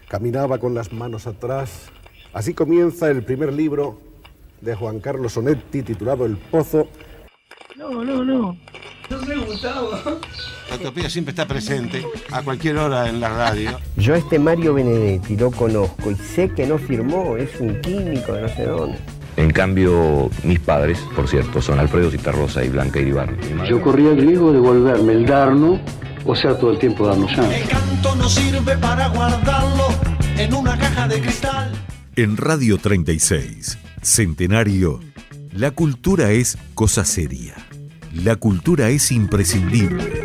caminaba con las manos atrás. Así comienza el primer libro de Juan Carlos Onetti, titulado El Pozo. No sé, Gustavo. La utopía siempre está presente, a cualquier hora en la radio. Yo Mario Benedetti lo conozco y sé que no firmó, es un químico de no sé dónde. En cambio, mis padres, por cierto, son Alfredo Citarrosa y Blanca Iribarne. Yo corría el riesgo de volverme el Darno, o sea, todo el tiempo darnos ya. El canto no sirve para guardarlo en una caja de cristal. En Radio 36, Centenario, la cultura es cosa seria. La cultura es imprescindible.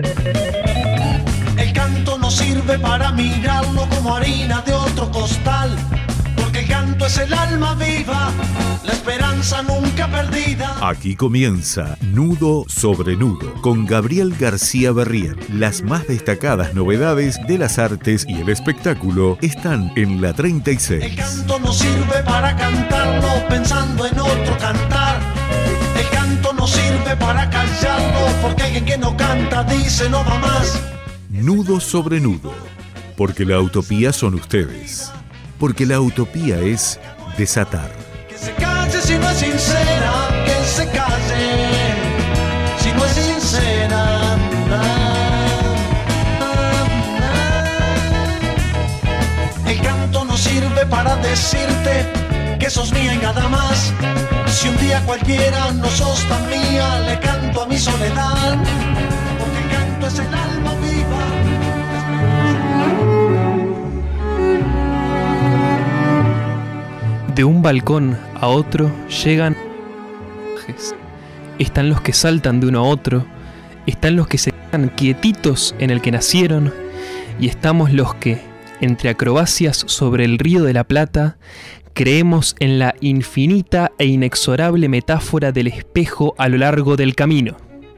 El canto no sirve para mirarlo como harina de otro costal, porque el canto es el alma viva, la esperanza nunca perdida. Aquí comienza Nudo sobre Nudo con Gabriel García Berrién. Las más destacadas novedades de las artes y el espectáculo están en la 36. El canto no sirve para cantarlo pensando en otro cantar. El canto no sirve para callarlo, porque alguien que no canta dice no va más. Nudo sobre Nudo, porque la utopía son ustedes. Porque la utopía es desatar. Que se calle si no es sincera, que se calle si no es sincera. El canto no sirve para decirte que sos mía y nada más. Si un día cualquiera no sos tan mía, le canto a mi soledad, porque el canto es el alma viva. De un balcón a otro llegan. Están los que saltan de uno a otro, están los que se quedan quietitos en el que nacieron, y estamos los que, entre acrobacias sobre el río de la Plata, creemos en la infinita e inexorable metáfora del espejo a lo largo del camino.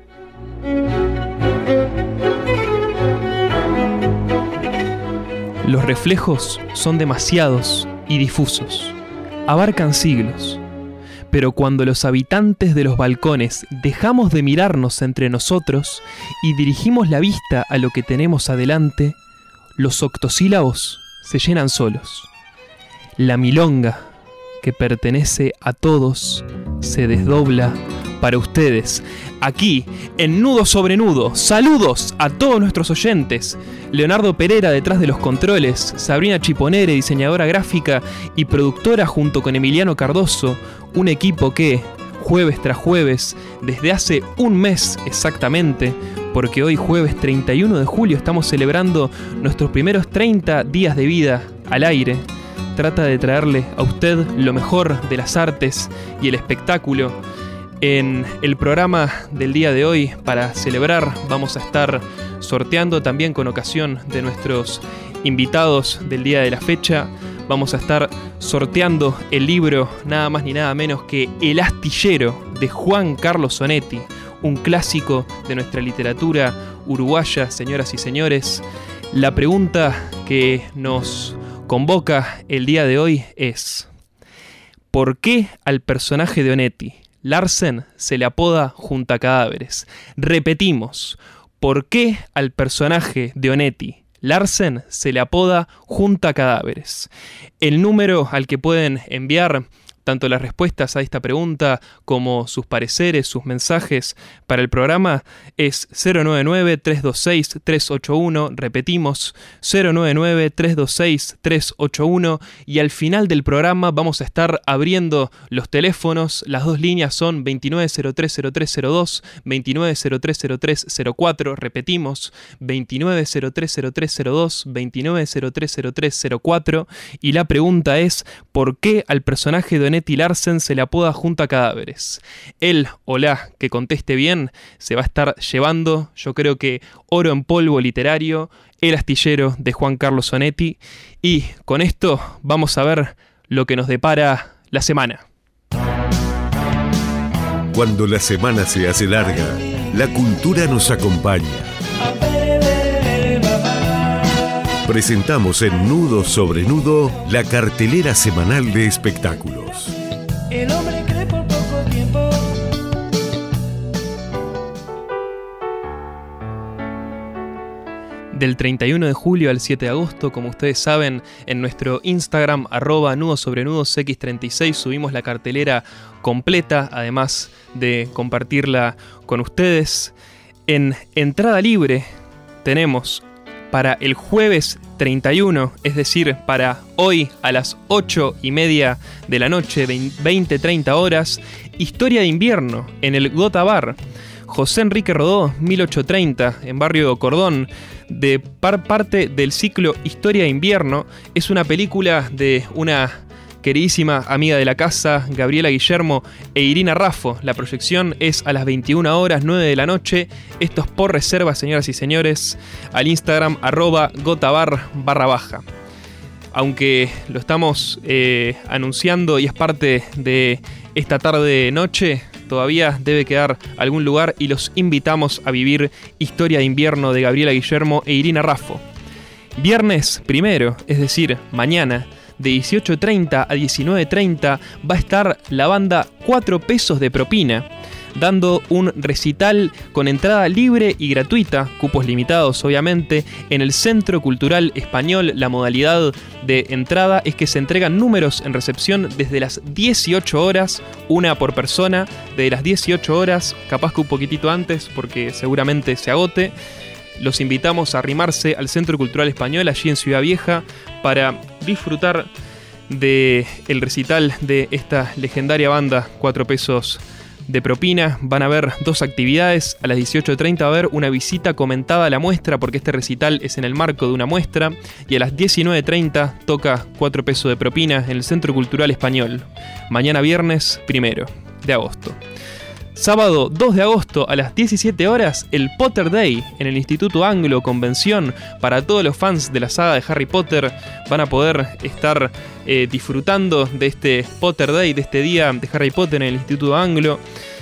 Los reflejos son demasiados y difusos, abarcan siglos, pero cuando los habitantes de los balcones dejamos de mirarnos entre nosotros y dirigimos la vista a lo que tenemos adelante, los octosílabos se llenan solos. La milonga, que pertenece a todos, se desdobla para ustedes. Aquí, en Nudo sobre Nudo, saludos a todos nuestros oyentes. Leonardo Pereira detrás de los controles, Sabrina Chiponere, diseñadora gráfica y productora junto con Emiliano Cardoso, un equipo que, jueves tras jueves, desde hace un mes exactamente, porque hoy jueves 31 de julio estamos celebrando nuestros primeros 30 días de vida al aire, trata de traerle a usted lo mejor de las artes y el espectáculo. En el programa del día de hoy, para celebrar, vamos a estar sorteando también con ocasión de nuestros invitados del día de la fecha. Vamos a estar sorteando el libro nada más ni nada menos que El Astillero de Juan Carlos Onetti, un clásico de nuestra literatura uruguaya, señoras y señores. La pregunta que nos convoca el día de hoy es: ¿por qué al personaje de Onetti, Larsen, se le apoda Junta Cadáveres? Repetimos, ¿por qué al personaje de Onetti, Larsen, se le apoda Junta Cadáveres? El número al que pueden enviar tanto las respuestas a esta pregunta como sus pareceres, sus mensajes para el programa es 099-326-381, repetimos, 099-326-381, y al final del programa vamos a estar abriendo los teléfonos. Las dos líneas son 29030302, 29030304, repetimos, 29030302, 29030304, y la pregunta es: ¿por qué al personaje de Onetti Larsen se le apoda Junta Cadáveres? Él o la que conteste bien se va a estar llevando, yo creo que oro en polvo literario, El Astillero de Juan Carlos Onetti. Y con esto vamos a ver lo que nos depara la semana. Cuando la semana se hace larga, la cultura nos acompaña. Presentamos en Nudo sobre Nudo la cartelera semanal de espectáculos. El hombre cree por poco tiempo. del 31 de julio al 7 de agosto. Como ustedes saben, en nuestro Instagram, @nudosobrenudos x36, subimos la cartelera completa, además de compartirla con ustedes. En entrada libre tenemos para el jueves 31, es decir, para hoy a las 8:30 de la noche, 20-30 horas, Historia de Invierno en el Gota Bar. José Enrique Rodó, 1830, en Barrio Cordón, de parte del ciclo Historia de Invierno. Es una película de una queridísima amiga de la casa, Gabriela Guillermo e Irina Raffo. La proyección es a las 21 horas, 9 de la noche. Esto es por reserva, señoras y señores, al Instagram @gotabar_. Aunque lo estamos anunciando y es parte de esta tarde-noche, todavía debe quedar algún lugar y los invitamos a vivir Historia de Invierno de Gabriela Guillermo e Irina Raffo. Viernes 1, es decir, mañana, de 18:30 a 19:30, va a estar la banda 4 pesos de propina, dando un recital con entrada libre y gratuita, cupos limitados obviamente, en el Centro Cultural Español. La modalidad de entrada es que se entregan números en recepción desde las 18 horas, una por persona, desde las 18 horas, capaz que un poquitito antes porque seguramente se agote. Los invitamos a arrimarse al Centro Cultural Español, allí en Ciudad Vieja, para disfrutar del recital de esta legendaria banda 4 pesos de propina. Van a haber 2 actividades. A las 18:30 va a haber una visita comentada a la muestra, porque este recital es en el marco de una muestra. Y a las 19:30 toca 4 pesos de propina en el Centro Cultural Español. Mañana viernes 1 de agosto. Sábado 2 de agosto a las 17 horas, el Potter Day en el Instituto Anglo, convención para todos los fans de la saga de Harry Potter. Van a poder estar disfrutando de este Potter Day, de este día de Harry Potter en el Instituto Anglo.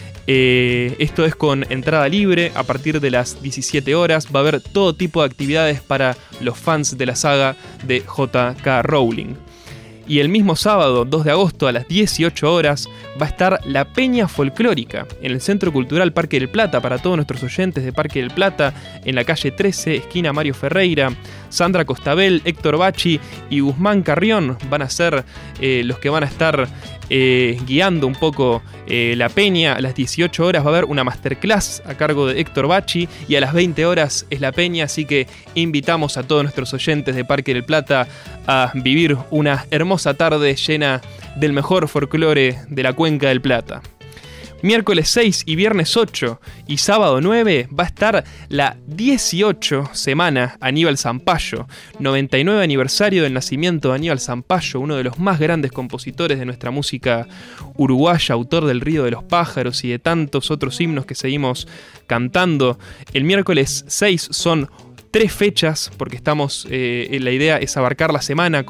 Esto es con entrada libre a partir de las 17 horas. Va a haber todo tipo de actividades para los fans de la saga de J.K. Rowling. Y el mismo sábado, 2 de agosto, a las 18 horas, va a estar la Peña Folclórica en el Centro Cultural Parque del Plata, para todos nuestros oyentes de Parque del Plata, en la calle 13, esquina Mario Ferreira. Sandra Costabel, Héctor Bachi y Guzmán Carrión van a ser los que van a estar guiando un poco la peña. A las 18 horas va a haber una masterclass a cargo de Héctor Bachi y a las 20 horas es la peña, así que invitamos a todos nuestros oyentes de Parque del Plata a vivir una hermosa tarde llena del mejor folclore de la Cuenca del Plata. Miércoles 6 y viernes 8 y sábado 9 va a estar la 18 semana Aníbal Zampayo, 99 aniversario del nacimiento de Aníbal Zampayo, uno de los más grandes compositores de nuestra música uruguaya, autor del Río de los Pájaros y de tantos otros himnos que seguimos cantando. El miércoles 6 son 3 fechas, porque estamos, la idea es abarcar la semana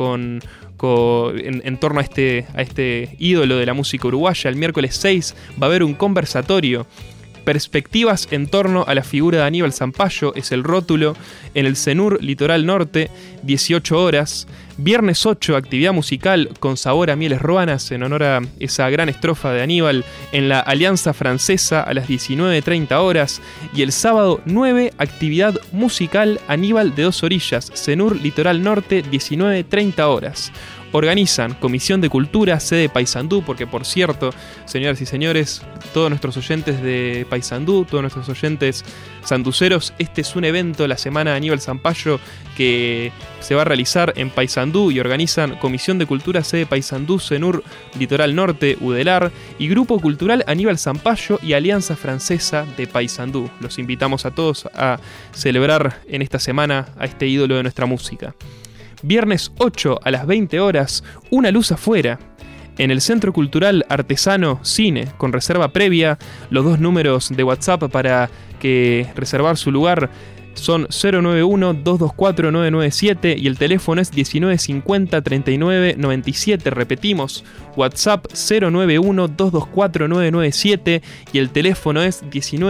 en torno a este ídolo de la música uruguaya. El miércoles 6 va a haber un conversatorio, Perspectivas en torno a la figura de Aníbal Zampayo, es el rótulo, en el CENUR Litoral Norte, 18 horas. Viernes 8, actividad musical con sabor a mieles ruanas, en honor a esa gran estrofa de Aníbal, en la Alianza Francesa a las 19:30 horas. Y el sábado 9, actividad musical Aníbal de Dos Orillas, CENUR Litoral Norte, 19:30 horas. Organizan Comisión de Cultura, sede Paysandú, porque por cierto, señoras y señores, todos nuestros oyentes de Paysandú, todos nuestros oyentes sanduceros, este es un evento, la Semana de Aníbal Zampayo, que se va a realizar en Paysandú, y organizan Comisión de Cultura, sede Paysandú, CENUR Litoral Norte, UDELAR, y Grupo Cultural Aníbal Zampayo y Alianza Francesa de Paysandú. Los invitamos a todos a celebrar en esta semana a este ídolo de nuestra música. Viernes 8 a las 20 horas, Una luz afuera, en el Centro Cultural Artesano Cine, con reserva previa. Los 2 números de WhatsApp para que reservar su lugar son 091-224-997 y el teléfono es 1950-3997. Repetimos, WhatsApp 091-224-997 y el teléfono es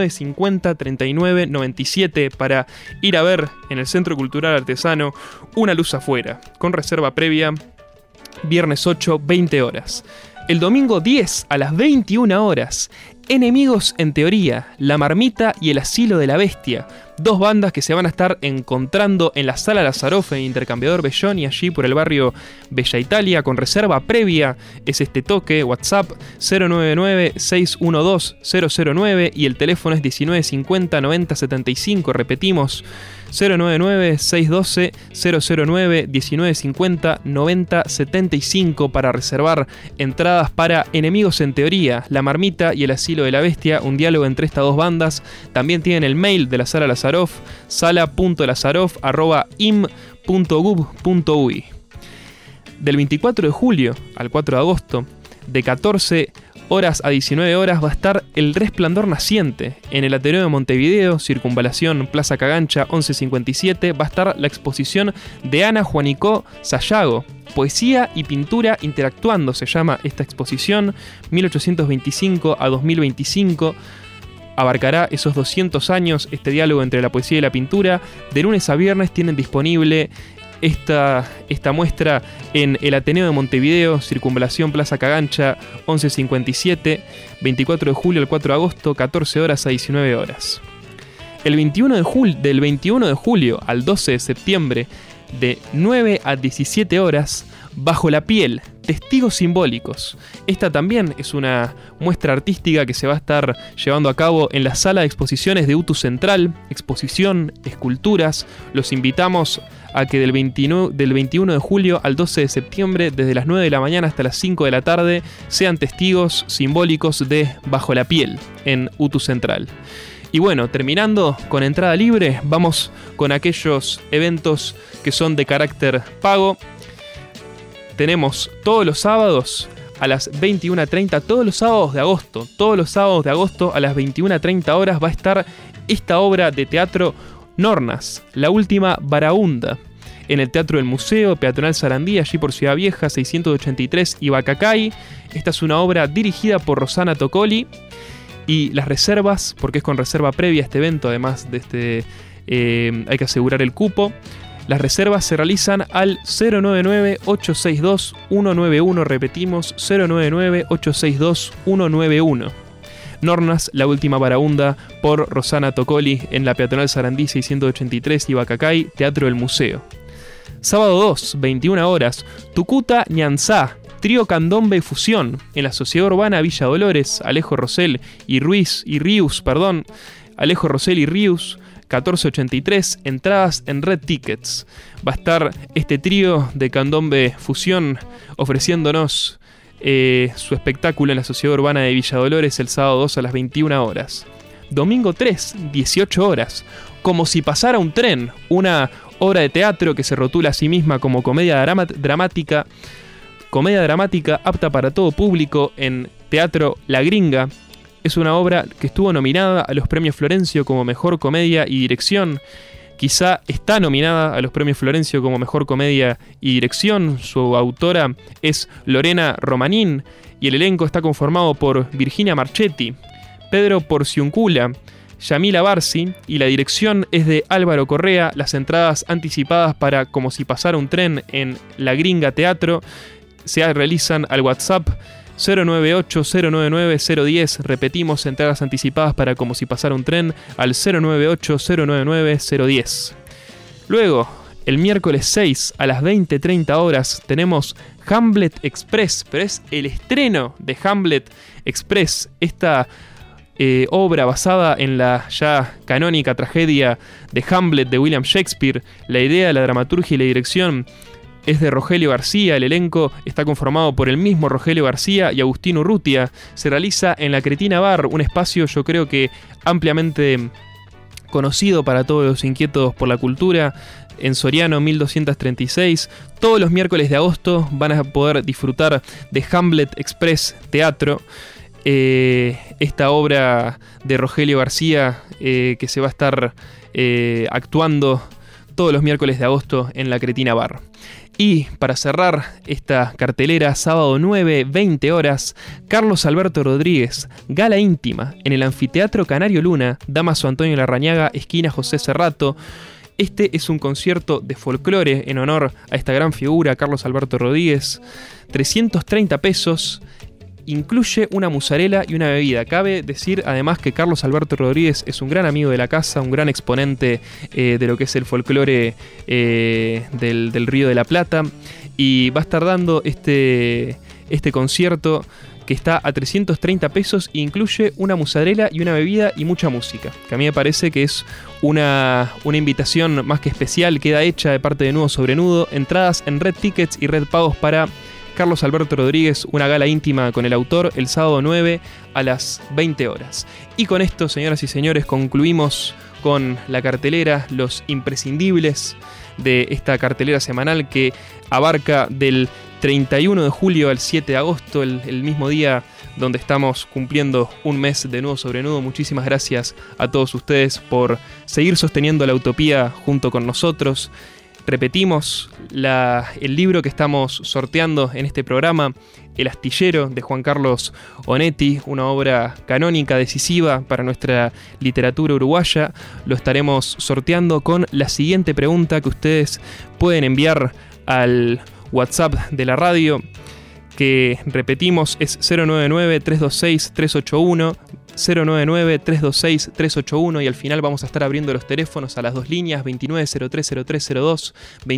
1950-3997 para ir a ver en el Centro Cultural Artesano Una luz afuera, con reserva previa. Viernes 8, 20 horas. El domingo 10 a las 21 horas, Enemigos en teoría, La Marmita y El Asilo de la Bestia. Dos bandas que se van a estar encontrando en la Sala Lazaroff en Intercambiador Belloni, allí por el barrio Bella Italia, con reserva previa. Es este toque, WhatsApp 099-612-009 y el teléfono es 1950-9075. Repetimos, 099-612-009, 1950-9075 para reservar entradas para Enemigos en teoría, La Marmita y El Asilo de la Bestia, un diálogo entre estas dos bandas. También tienen el mail de la Sala Lazaroff, sala.lazaroff@im.gub.uy. Del 24 de julio al 4 de agosto, de 14 horas a 19 horas, va a estar El Resplandor Naciente en el Ateneo de Montevideo, Circunvalación Plaza Cagancha 1157. Va a estar la exposición de Ana Juanicó Sayago, Poesía y Pintura Interactuando, se llama esta exposición, 1825 a 2025. Abarcará esos 200 años este diálogo entre la poesía y la pintura. De lunes a viernes tienen disponible esta muestra en el Ateneo de Montevideo, Circunvalación Plaza Cagancha 1157, 24 de julio al 4 de agosto, 14 horas a 19 horas. Del 21 de julio al 12 de septiembre, de 9 a 17 horas, Bajo la Piel, Testigos Simbólicos. Esta también es una muestra artística que se va a estar llevando a cabo en la sala de exposiciones de UTU Central. Exposición, esculturas. Los invitamos a que del 21 de julio al 12 de septiembre, desde las 9 de la mañana hasta las 5 de la tarde, sean testigos simbólicos de Bajo la Piel en UTU Central. Y bueno, terminando con entrada libre, vamos con aquellos eventos que son de carácter pago. Tenemos todos los sábados a las 21:30, todos los sábados de agosto a las 21:30 horas va a estar esta obra de teatro Nornas, la última Barahunda, en el Teatro del Museo, Peatonal Sarandí, allí por Ciudad Vieja, 683 y Bacacay. Esta es una obra dirigida por Rosana Toccoli, y las reservas, porque es con reserva previa este evento, además de hay que asegurar el cupo. Las reservas se realizan al 099-862-191, repetimos, 099-862-191. Nornas, la última Barahunda, por Rosana Toccoli, en la Peatonal Sarandí 683 y Bacacay, Teatro del Museo. Sábado 2, 21 horas, Tucuta Ñanzá, trío candombe y fusión, en la Sociedad Urbana Villa Dolores, Alejo Rosell y Ríos, Alejo Rosell y Ríos, 1483, entradas en Red Tickets. Va a estar este trío de candombe fusión ofreciéndonos su espectáculo en la Sociedad Urbana de Villa Dolores el sábado 2 a las 21 horas. Domingo 3, 18 horas, Como si pasara un tren, una obra de teatro que se rotula a sí misma como comedia dramática apta para todo público en Teatro La Gringa. Es una obra que estuvo nominada a los premios Florencio como Mejor Comedia y Dirección. Quizá está nominada a los premios Florencio como Mejor Comedia y Dirección. Su autora es Lorena Romanín y el elenco está conformado por Virginia Marchetti, Pedro Porciuncula, Yamila Barsi, y la dirección es de Álvaro Correa. Las entradas anticipadas para Como si pasara un tren en La Gringa Teatro se realizan al WhatsApp 098-099-010. Repetimos, entradas anticipadas para Como si pasara un tren al 098-099-010. Luego, el miércoles 6 a las 20:30 horas tenemos Hamlet Express, pero es el estreno de Hamlet Express, esta obra basada en la ya canónica tragedia de Hamlet de William Shakespeare. La idea, la dramaturgia y la dirección es de Rogelio García. El elenco está conformado por el mismo Rogelio García y Agustín Urrutia. Se realiza en la Cretina Bar, un espacio yo creo que ampliamente conocido para todos los inquietos por la cultura, en Soriano 1236. Todos los miércoles de agosto van a poder disfrutar de Hamlet Express Teatro, esta obra de Rogelio García que se va a estar actuando todos los miércoles de agosto en la Cretina Bar. Y para cerrar esta cartelera, sábado 9, 20 horas, Carlos Alberto Rodríguez, gala íntima en el Anfiteatro Canario Luna, Dámaso Antonio Larrañaga, esquina José Cerrato. Este es un concierto de folclore en honor a esta gran figura, Carlos Alberto Rodríguez. 330 pesos incluye una mozzarella y una bebida. Cabe decir además que Carlos Alberto Rodríguez es un gran amigo de la casa, un gran exponente de lo que es el folclore del Río de la Plata, y va a estar dando este concierto que está a 330 pesos e incluye una mozzarella y una bebida y mucha música, que a mí me parece que es una invitación más que especial, queda hecha de parte de Nudo sobre Nudo. Entradas en Red Tickets y Red Pagos para Carlos Alberto Rodríguez, una gala íntima con el autor, el sábado 9 a las 20 horas. Y con esto, señoras y señores, concluimos con la cartelera, los imprescindibles de esta cartelera semanal que abarca del 31 de julio al 7 de agosto, el mismo día donde estamos cumpliendo un mes de Nudo sobre Nudo. Muchísimas gracias a todos ustedes por seguir sosteniendo la utopía junto con nosotros. Repetimos el libro que estamos sorteando en este programa, El Astillero, de Juan Carlos Onetti, una obra canónica, decisiva para nuestra literatura uruguaya. Lo estaremos sorteando con la siguiente pregunta que ustedes pueden enviar al WhatsApp de la radio, que repetimos es 099-326-381, 099-326-381, y al final vamos a estar abriendo los teléfonos a las dos líneas, 29030302,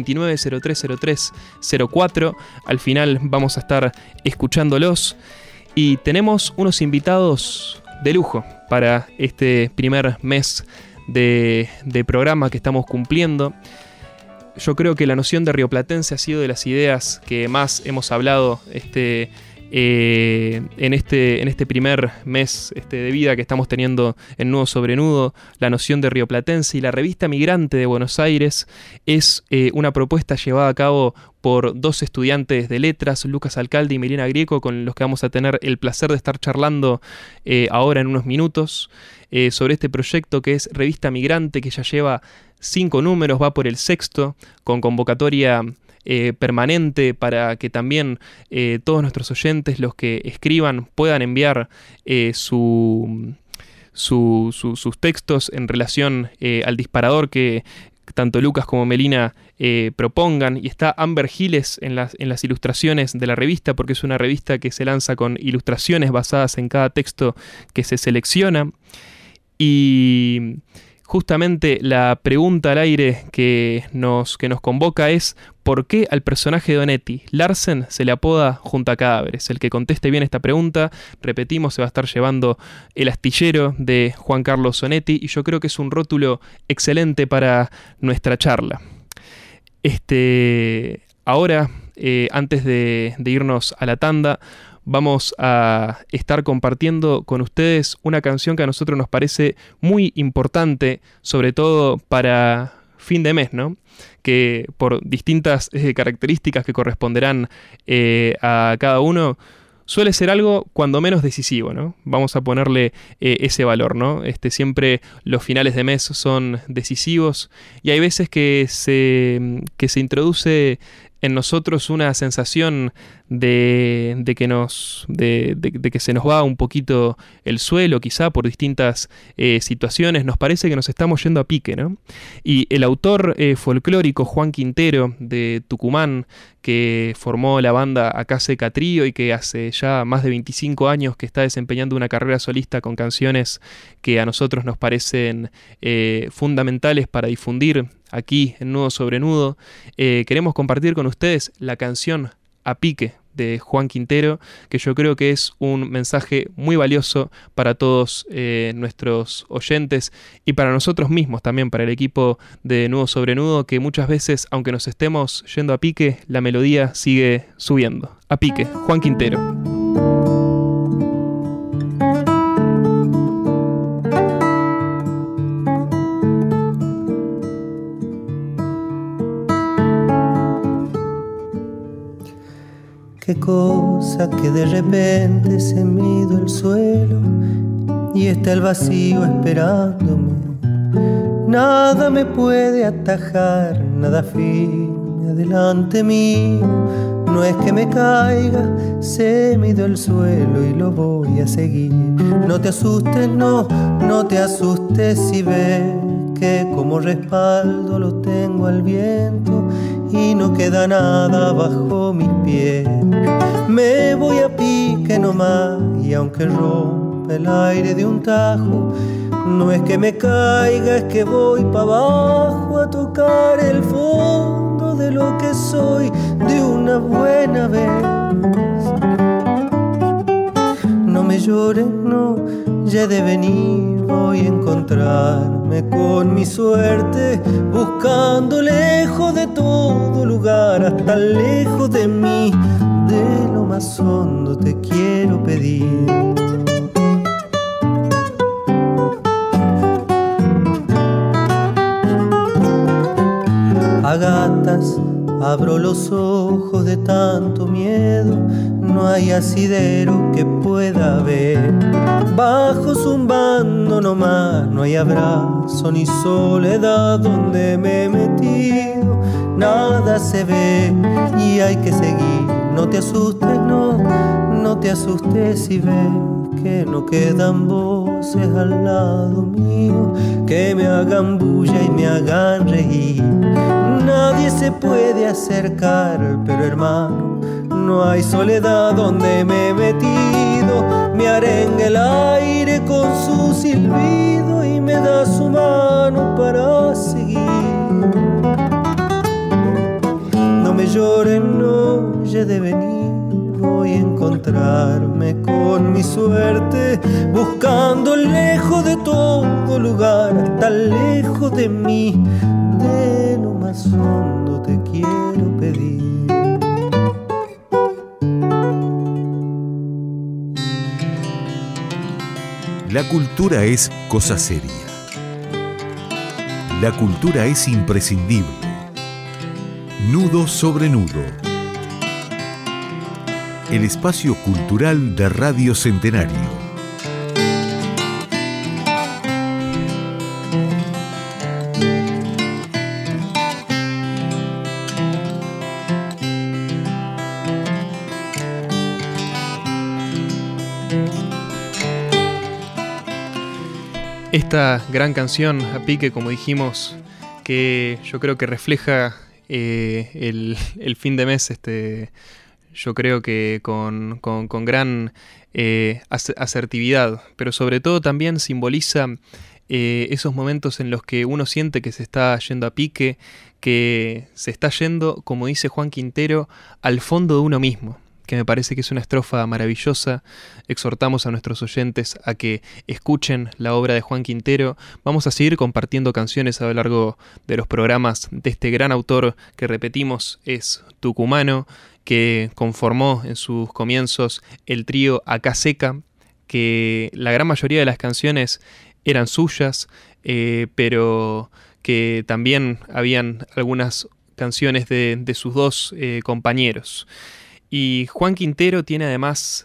29030304. Al final vamos a estar escuchándolos y tenemos unos invitados de lujo para este primer mes de programa que estamos cumpliendo. Yo creo que la noción de rioplatense ha sido de las ideas que más hemos hablado en este primer mes de vida que estamos teniendo en Nudo sobre Nudo. La noción de rioplatense y la revista Migrante de Buenos Aires es una propuesta llevada a cabo por dos estudiantes de letras, Lucas Alcalde y Milena Grieco, con los que vamos a tener el placer de estar charlando ahora en unos minutos sobre este proyecto que es Revista Migrante, que ya lleva 5 números, va por el 6º, con convocatoria permanente para que también todos nuestros oyentes, los que escriban, puedan enviar sus textos en relación al disparador que tanto Lucas como Melina propongan. Y está Amber Giles en las ilustraciones de la revista, porque es una revista que se lanza con ilustraciones basadas en cada texto que se selecciona. Y justamente la pregunta al aire que nos convoca es: ¿por qué al personaje de Onetti, Larsen, se le apoda Junta Cadáveres? El que conteste bien esta pregunta, repetimos, se va a estar llevando El Astillero de Juan Carlos Onetti, y yo creo que es un rótulo excelente para nuestra charla. Ahora, antes de irnos a la tanda, vamos a estar compartiendo con ustedes una canción que a nosotros nos parece muy importante, sobre todo para fin de mes, ¿no? Que por distintas características que corresponderán a cada uno, suele ser algo cuando menos decisivo, ¿no? Vamos a ponerle ese valor, ¿no? Siempre los finales de mes son decisivos, y hay veces que se introduce en nosotros una sensación de que se nos va un poquito el suelo, quizá por distintas situaciones. Nos parece que nos estamos yendo a pique, ¿no? Y el autor folclórico Juan Quintero, de Tucumán, que formó la banda Acá-Seca Trío y que hace ya más de 25 años que está desempeñando una carrera solista con canciones que a nosotros nos parecen fundamentales para difundir aquí en Nudo sobre Nudo, queremos compartir con ustedes la canción A Pique de Juan Quintero, que yo creo que es un mensaje muy valioso para todos nuestros oyentes y para nosotros mismos también, para el equipo de Nudo sobre Nudo, que muchas veces, aunque nos estemos yendo a pique, la melodía sigue subiendo. A Pique, Juan Quintero. Qué cosa que de repente se mido el suelo y está el vacío esperándome. Nada me puede atajar, nada firme adelante mío. No es que me caiga, se mido el suelo y lo voy a seguir. No te asustes, no te asustes si ves que como respaldo lo tengo al viento y no queda nada bajo mis pies. Me voy a pique nomás y aunque rompa el aire de un tajo, no es que me caiga, es que voy pa' abajo a tocar el fondo de lo que soy de una buena vez. No me llores, no, ya he de venir, voy a encontrarme con mi suerte, buscando lejos de todo lugar, hasta lejos de mí, de lo más hondo te quiero pedir. A gatas abro los ojos de tanto miedo, no hay asidero que pueda ver. Bajo zumbando nomás, no hay abrazo ni soledad donde me he metido. Nada se ve y hay que seguir. No te asustes, no, no te asustes si ves que no quedan voces al lado mío que me hagan bulla y me hagan reír. Nadie se puede acercar, pero hermano, no hay soledad donde me he metido. Me arenga el aire con su silbido y me da su mano para seguir. No me lloren, no, ya he de venir, voy a encontrarme con mi suerte, buscando lejos de todo lugar, hasta lejos de mí, de lo más hondo te quiero pedir. La cultura es cosa seria. La cultura es imprescindible. Nudo sobre nudo. El espacio cultural de Radio Centenario. Esta gran canción, A Pique, como dijimos, que yo creo que refleja el fin de mes, yo creo que con gran asertividad, pero sobre todo también simboliza esos momentos en los que uno siente que se está yendo a pique, que se está yendo, como dice Juan Quintero, al fondo de uno mismo, que me parece que es una estrofa maravillosa. Exhortamos a nuestros oyentes a que escuchen la obra de Juan Quintero. Vamos a seguir compartiendo canciones a lo largo de los programas de este gran autor que, repetimos, es tucumano, que conformó en sus comienzos el trío Acá Seca, que la gran mayoría de las canciones eran suyas, pero que también habían algunas canciones de sus dos compañeros. Y Juan Quintero tiene además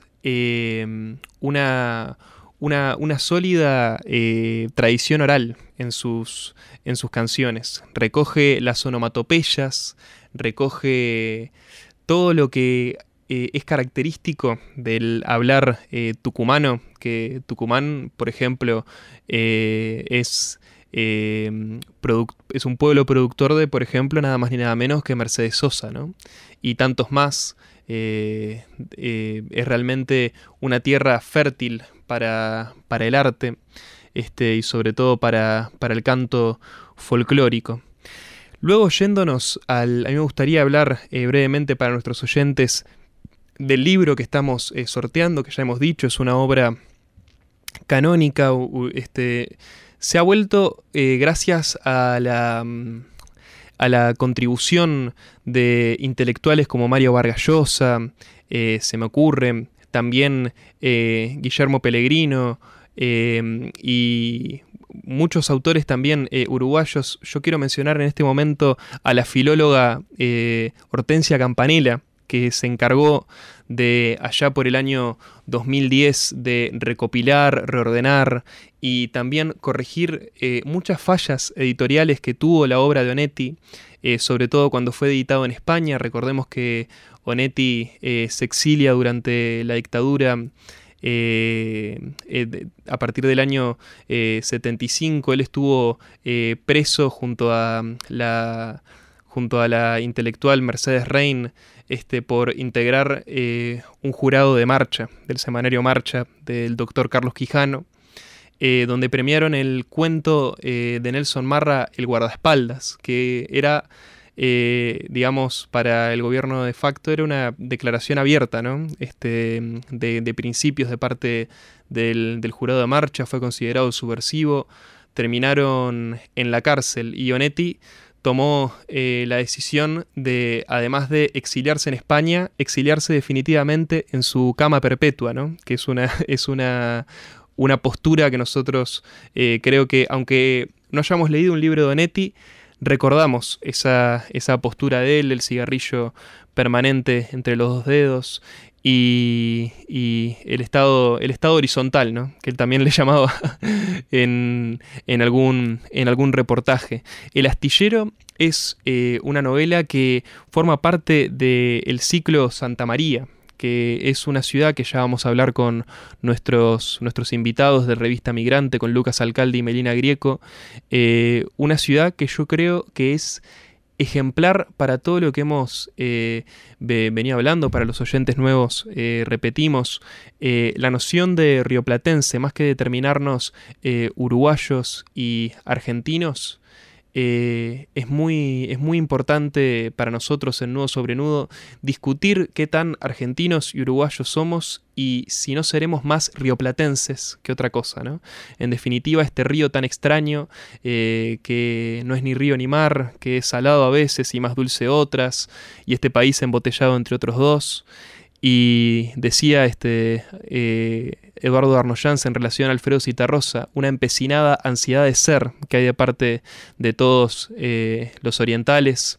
una sólida tradición oral en sus canciones. Recoge las onomatopeyas, recoge todo lo que es característico del hablar tucumano, que Tucumán, por ejemplo, es un pueblo productor de, por ejemplo, nada más ni nada menos que Mercedes Sosa, ¿no? Y tantos más. Es realmente una tierra fértil para el arte, y sobre todo para el canto folclórico. Luego, yéndonos a mí me gustaría hablar brevemente para nuestros oyentes del libro que estamos sorteando, que ya hemos dicho, es una obra canónica, se ha vuelto, gracias a la contribución de intelectuales como Mario Vargas Llosa, se me ocurre, también Guillermo Pellegrino y muchos autores también uruguayos. Yo quiero mencionar en este momento a la filóloga Hortensia Campanella, que se encargó de, allá por el año 2010, de recopilar, reordenar y también corregir muchas fallas editoriales que tuvo la obra de Onetti, sobre todo cuando fue editado en España. Recordemos que Onetti se exilia durante la dictadura a partir del año 75. Él estuvo preso junto a junto a la intelectual Mercedes Rein, por integrar un jurado de Marcha, del semanario Marcha, del doctor Carlos Quijano, donde premiaron el cuento de Nelson Marra, El guardaespaldas, que era, digamos, para el gobierno de facto era una declaración abierta, ¿no? De principios de parte del jurado de Marcha, fue considerado subversivo, terminaron en la cárcel y Onetti tomó la decisión de, además de exiliarse en España, exiliarse definitivamente en su cama perpetua, ¿no? Que es una postura que nosotros creo que, aunque no hayamos leído un libro de Onetti, recordamos esa postura de él, el cigarrillo permanente entre los dos dedos y el estado horizontal, ¿no? Que él también le llamaba en algún reportaje. El astillero es una novela que forma parte del ciclo Santa María, que es una ciudad que ya vamos a hablar con nuestros invitados de Revista Migrante, con Lucas Alcalde y Melina Grieco, una ciudad que yo creo que es ejemplar para todo lo que hemos venido hablando. Para los oyentes nuevos, repetimos, la noción de rioplatense, más que determinarnos uruguayos y argentinos, es muy importante para nosotros en Nudo sobre Nudo discutir qué tan argentinos y uruguayos somos y si no seremos más rioplatenses que otra cosa, ¿no? En definitiva, este río tan extraño, que no es ni río ni mar, que es salado a veces y más dulce otras, y este país embotellado entre otros dos. Y decía Eduardo Arnoyanz en relación a Alfredo Zitarrosa, una empecinada ansiedad de ser que hay de parte de todos los orientales.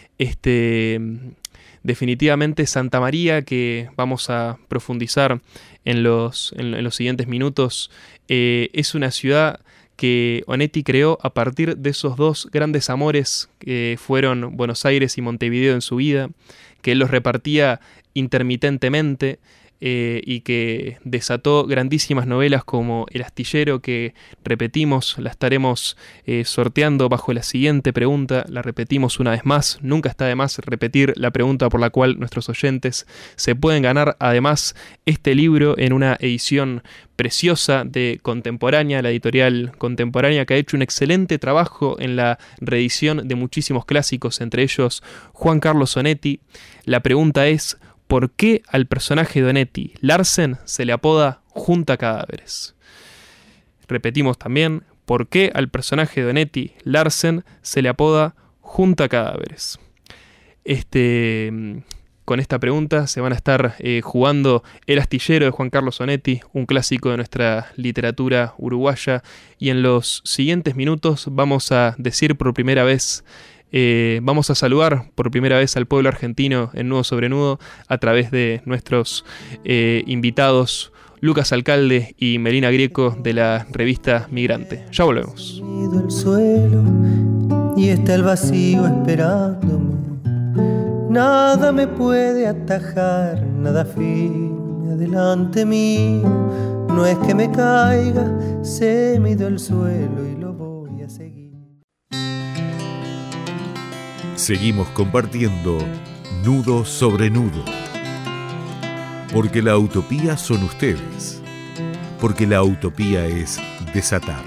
Definitivamente Santa María, que vamos a profundizar en los siguientes minutos, es una ciudad que Onetti creó a partir de esos dos grandes amores que fueron Buenos Aires y Montevideo en su vida, que él los repartía intermitentemente, y que desató grandísimas novelas como El astillero, que repetimos, la estaremos sorteando bajo la siguiente pregunta. La repetimos una vez más, nunca está de más repetir la pregunta por la cual nuestros oyentes se pueden ganar además este libro en una edición preciosa de Contemporánea, la editorial Contemporánea, que ha hecho un excelente trabajo en la reedición de muchísimos clásicos, entre ellos Juan Carlos Onetti. La pregunta es: ¿por qué al personaje de Onetti, Larsen, se le apoda Junta Cadáveres? Repetimos también, ¿por qué al personaje de Onetti, Larsen, se le apoda Junta Cadáveres? Con esta pregunta se van a estar jugando El astillero de Juan Carlos Onetti, un clásico de nuestra literatura uruguaya, y en los siguientes minutos vamos a decir por primera vez, vamos a saludar por primera vez al pueblo argentino en Nudo sobre Nudo a través de nuestros invitados Lucas Alcalde y Melina Grieco de la revista Migrante. Ya volvemos. El suelo y está el vacío esperándome. Nada me puede atajar, nada firme adelante mío. No es que me caiga, se me dio el suelo y lo voy a seguir. Seguimos compartiendo Nudo sobre Nudo. Porque la utopía son ustedes. Porque la utopía es desatar.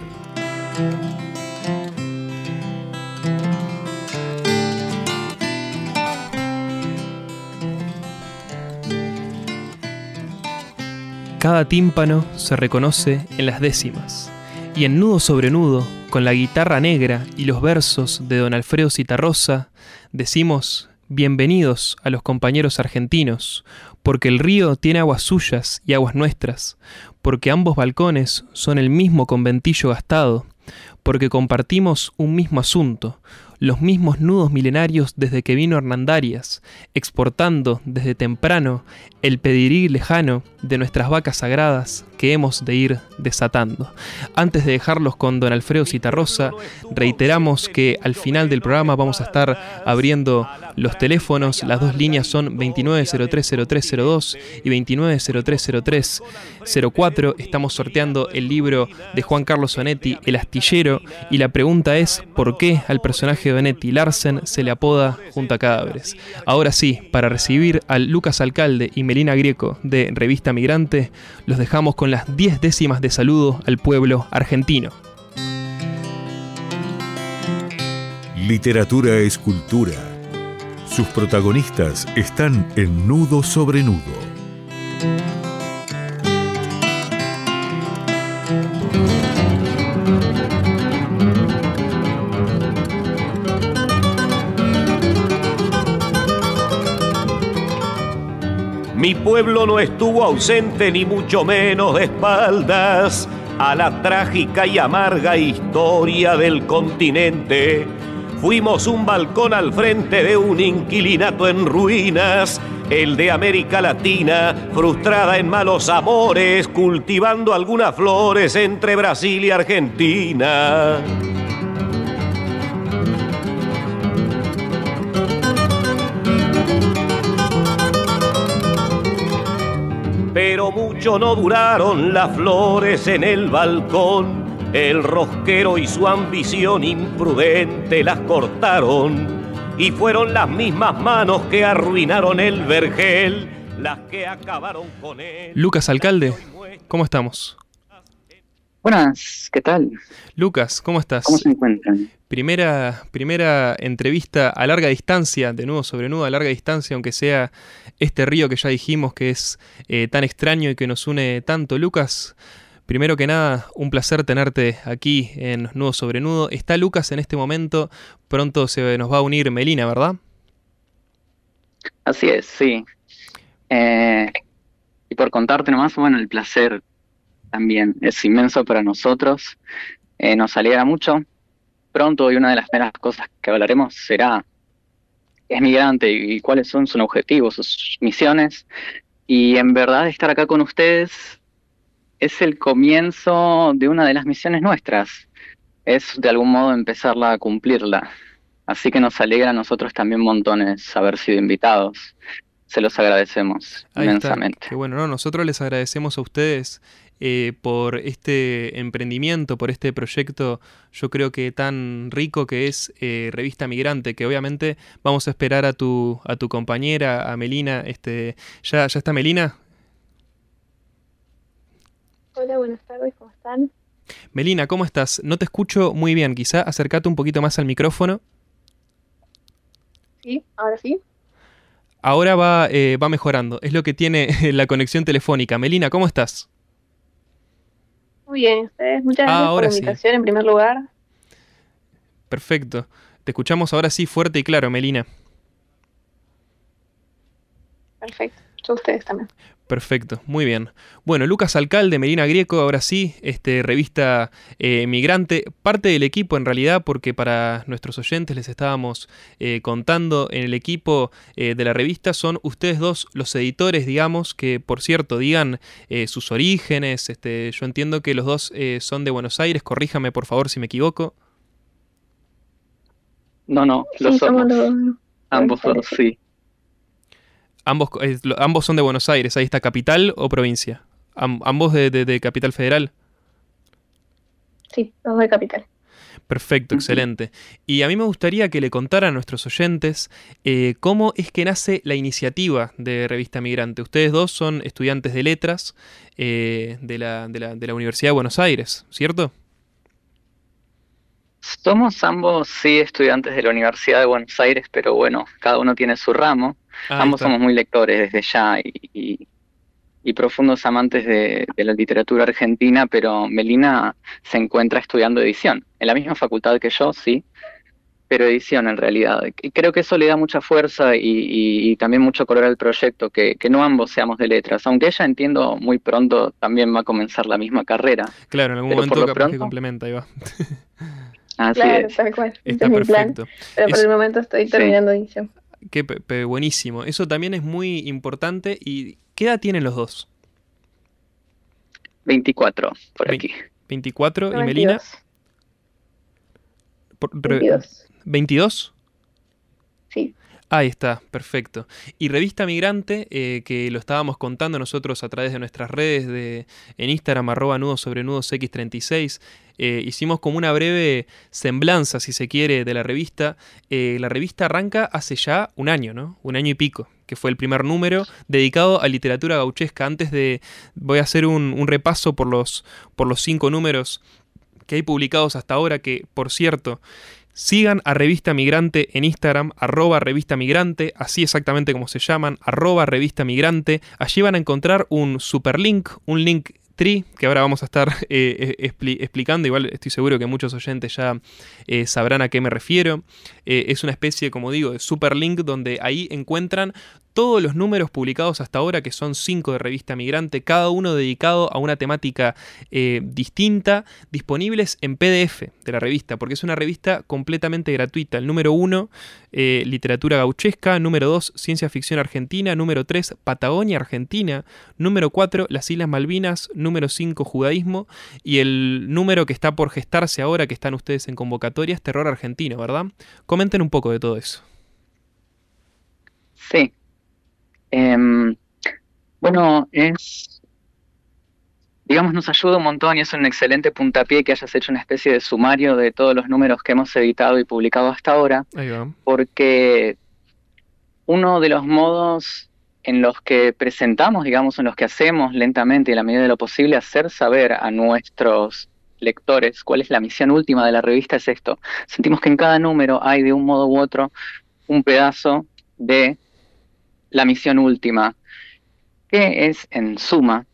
Cada tímpano se reconoce en las décimas, y en Nudo sobre Nudo, con la guitarra negra y los versos de don Alfredo Zitarrosa, decimos bienvenidos a los compañeros argentinos, porque el río tiene aguas suyas y aguas nuestras, porque ambos balcones son el mismo conventillo gastado, porque compartimos un mismo asunto, los mismos nudos milenarios desde que vino Hernandarias, exportando desde temprano el pedirí lejano de nuestras vacas sagradas que hemos de ir desatando. Antes de dejarlos con don Alfredo Zitarrosa, reiteramos que al final del programa vamos a estar abriendo los teléfonos. Las dos líneas son 29030302 y 29030304. Estamos sorteando el libro de Juan Carlos Onetti, El astillero, y la pregunta es: ¿por qué al personaje de Jorge Benetti Larsen se le apoda Junta Cadáveres. Ahora sí, para recibir al Lucas Alcalde y Melina Grieco de Revista Migrante, los dejamos con las 10 décimas de saludo al pueblo argentino. Literatura es cultura. Sus protagonistas están en Nudo sobre Nudo. Mi pueblo no estuvo ausente ni mucho menos de espaldas a la trágica y amarga historia del continente. Fuimos un balcón al frente de un inquilinato en ruinas, el de América Latina, frustrada en malos amores, cultivando algunas flores entre Brasil y Argentina. Pero mucho no duraron las flores en el balcón. El rosquero y su ambición imprudente las cortaron. Y fueron las mismas manos que arruinaron el vergel las que acabaron con él. Lucas Alcalde, ¿cómo estamos? Buenas, ¿qué tal? Lucas, ¿cómo estás? ¿Cómo se encuentran? Primera entrevista a larga distancia, de nudo sobre nudo, a larga distancia, aunque sea este río que ya dijimos que es tan extraño y que nos une tanto. Lucas, primero que nada, un placer tenerte aquí en Nudo sobre Nudo. Está Lucas en este momento, pronto se nos va a unir Melina, ¿verdad? Así es, sí. Y por contarte nomás, bueno, el placer también es inmenso para nosotros. Nos alegra mucho. Pronto, y una de las primeras cosas que hablaremos será qué es migrante y cuáles son sus objetivos, sus misiones. Y en verdad estar acá con ustedes es el comienzo de una de las misiones nuestras. Es de algún modo empezarla a cumplirla. Así que nos alegra a nosotros también montones haber sido invitados. Se los agradecemos inmensamente. Está. Qué bueno, ¿no? Nosotros les agradecemos a ustedes por este emprendimiento, por este proyecto, yo creo que tan rico que es Revista Migrante, que obviamente vamos a esperar a tu compañera, a Melina. ¿Ya está Melina? Hola, buenas tardes, ¿cómo están? Melina, ¿cómo estás? No te escucho muy bien, quizá acércate un poquito más al micrófono. Sí, ahora sí. Ahora va mejorando, es lo que tiene la conexión telefónica. Melina, ¿cómo estás? Muy bien, ustedes. Muchas gracias por la invitación, en primer lugar. Perfecto. Te escuchamos ahora sí fuerte y claro, Melina. Perfecto. Yo a ustedes también. Perfecto, muy bien. Bueno, Lucas Alcalde, Melina Grieco, ahora sí, Revista Migrante, parte del equipo en realidad, porque para nuestros oyentes les estábamos contando, en el equipo de la revista son ustedes dos los editores, digamos, que por cierto digan sus orígenes. Yo entiendo que los dos son de Buenos Aires, corríjame por favor si me equivoco. No, los somos ambos dos, sí. Ambos son de Buenos Aires, ahí está, ¿capital o provincia? ¿Ambos de Capital Federal? Sí, los de Capital. Perfecto, excelente. Y a mí me gustaría que le contara a nuestros oyentes cómo es que nace la iniciativa de Revista Migrante. Ustedes dos son estudiantes de letras de la Universidad de Buenos Aires, ¿cierto? Somos ambos, sí, estudiantes de la Universidad de Buenos Aires, pero bueno, cada uno tiene su ramo. Ambos somos muy lectores desde ya y profundos amantes de la literatura argentina, pero Melina se encuentra estudiando edición, en la misma facultad que yo, sí, pero edición en realidad. Y creo que eso le da mucha fuerza y también mucho color al proyecto, que no ambos seamos de letras, aunque ella, entiendo, muy pronto también va a comenzar la misma carrera. Claro, en algún momento capaz que complementa, ahí va. Así claro, es. tal cual. Está es perfecto. Mi plan, pero por el momento estoy terminando edición. Qué buenísimo. Eso también es muy importante. ¿Y qué edad tienen los dos? 24, por aquí. 24, no, ¿y Melina? 22. ¿22? Sí. Ahí está, perfecto. Y Revista Migrante, que lo estábamos contando nosotros a través de nuestras redes en Instagram, @nudos-x36, hicimos como una breve semblanza, si se quiere, de la revista. La revista arranca hace ya un año, ¿no? Un año y pico, que fue el primer número dedicado a literatura gauchesca. Voy a hacer un repaso por los 5 números que hay publicados hasta ahora, que, por cierto, sigan a Revista Migrante en Instagram, @Revista Migrante, así exactamente como se llaman, @Revista Migrante. Allí van a encontrar un superlink, un link tree, que ahora vamos a estar explicando. Igual estoy seguro que muchos oyentes ya sabrán a qué me refiero. Es una especie, como digo, de superlink donde ahí encuentran todos los números publicados hasta ahora, que son 5 de Revista Migrante, cada uno dedicado a una temática distinta, disponibles en PDF de la revista, porque es una revista completamente gratuita. El número 1, literatura gauchesca; número 2, ciencia ficción argentina; número 3, Patagonia Argentina; número 4, las Islas Malvinas; número 5, judaísmo; y el número que está por gestarse ahora, que están ustedes en convocatoria, es terror argentino, ¿verdad? Comenten un poco de todo eso. Sí. Bueno, digamos, nos ayuda un montón y es un excelente puntapié que hayas hecho una especie de sumario de todos los números que hemos editado y publicado hasta ahora. Ahí va. Porque uno de los modos en los que presentamos, digamos, en los que hacemos lentamente y en la medida de lo posible hacer saber a nuestros lectores cuál es la misión última de la revista es esto. Sentimos que en cada número hay de un modo u otro un pedazo de la misión última, que es, en suma,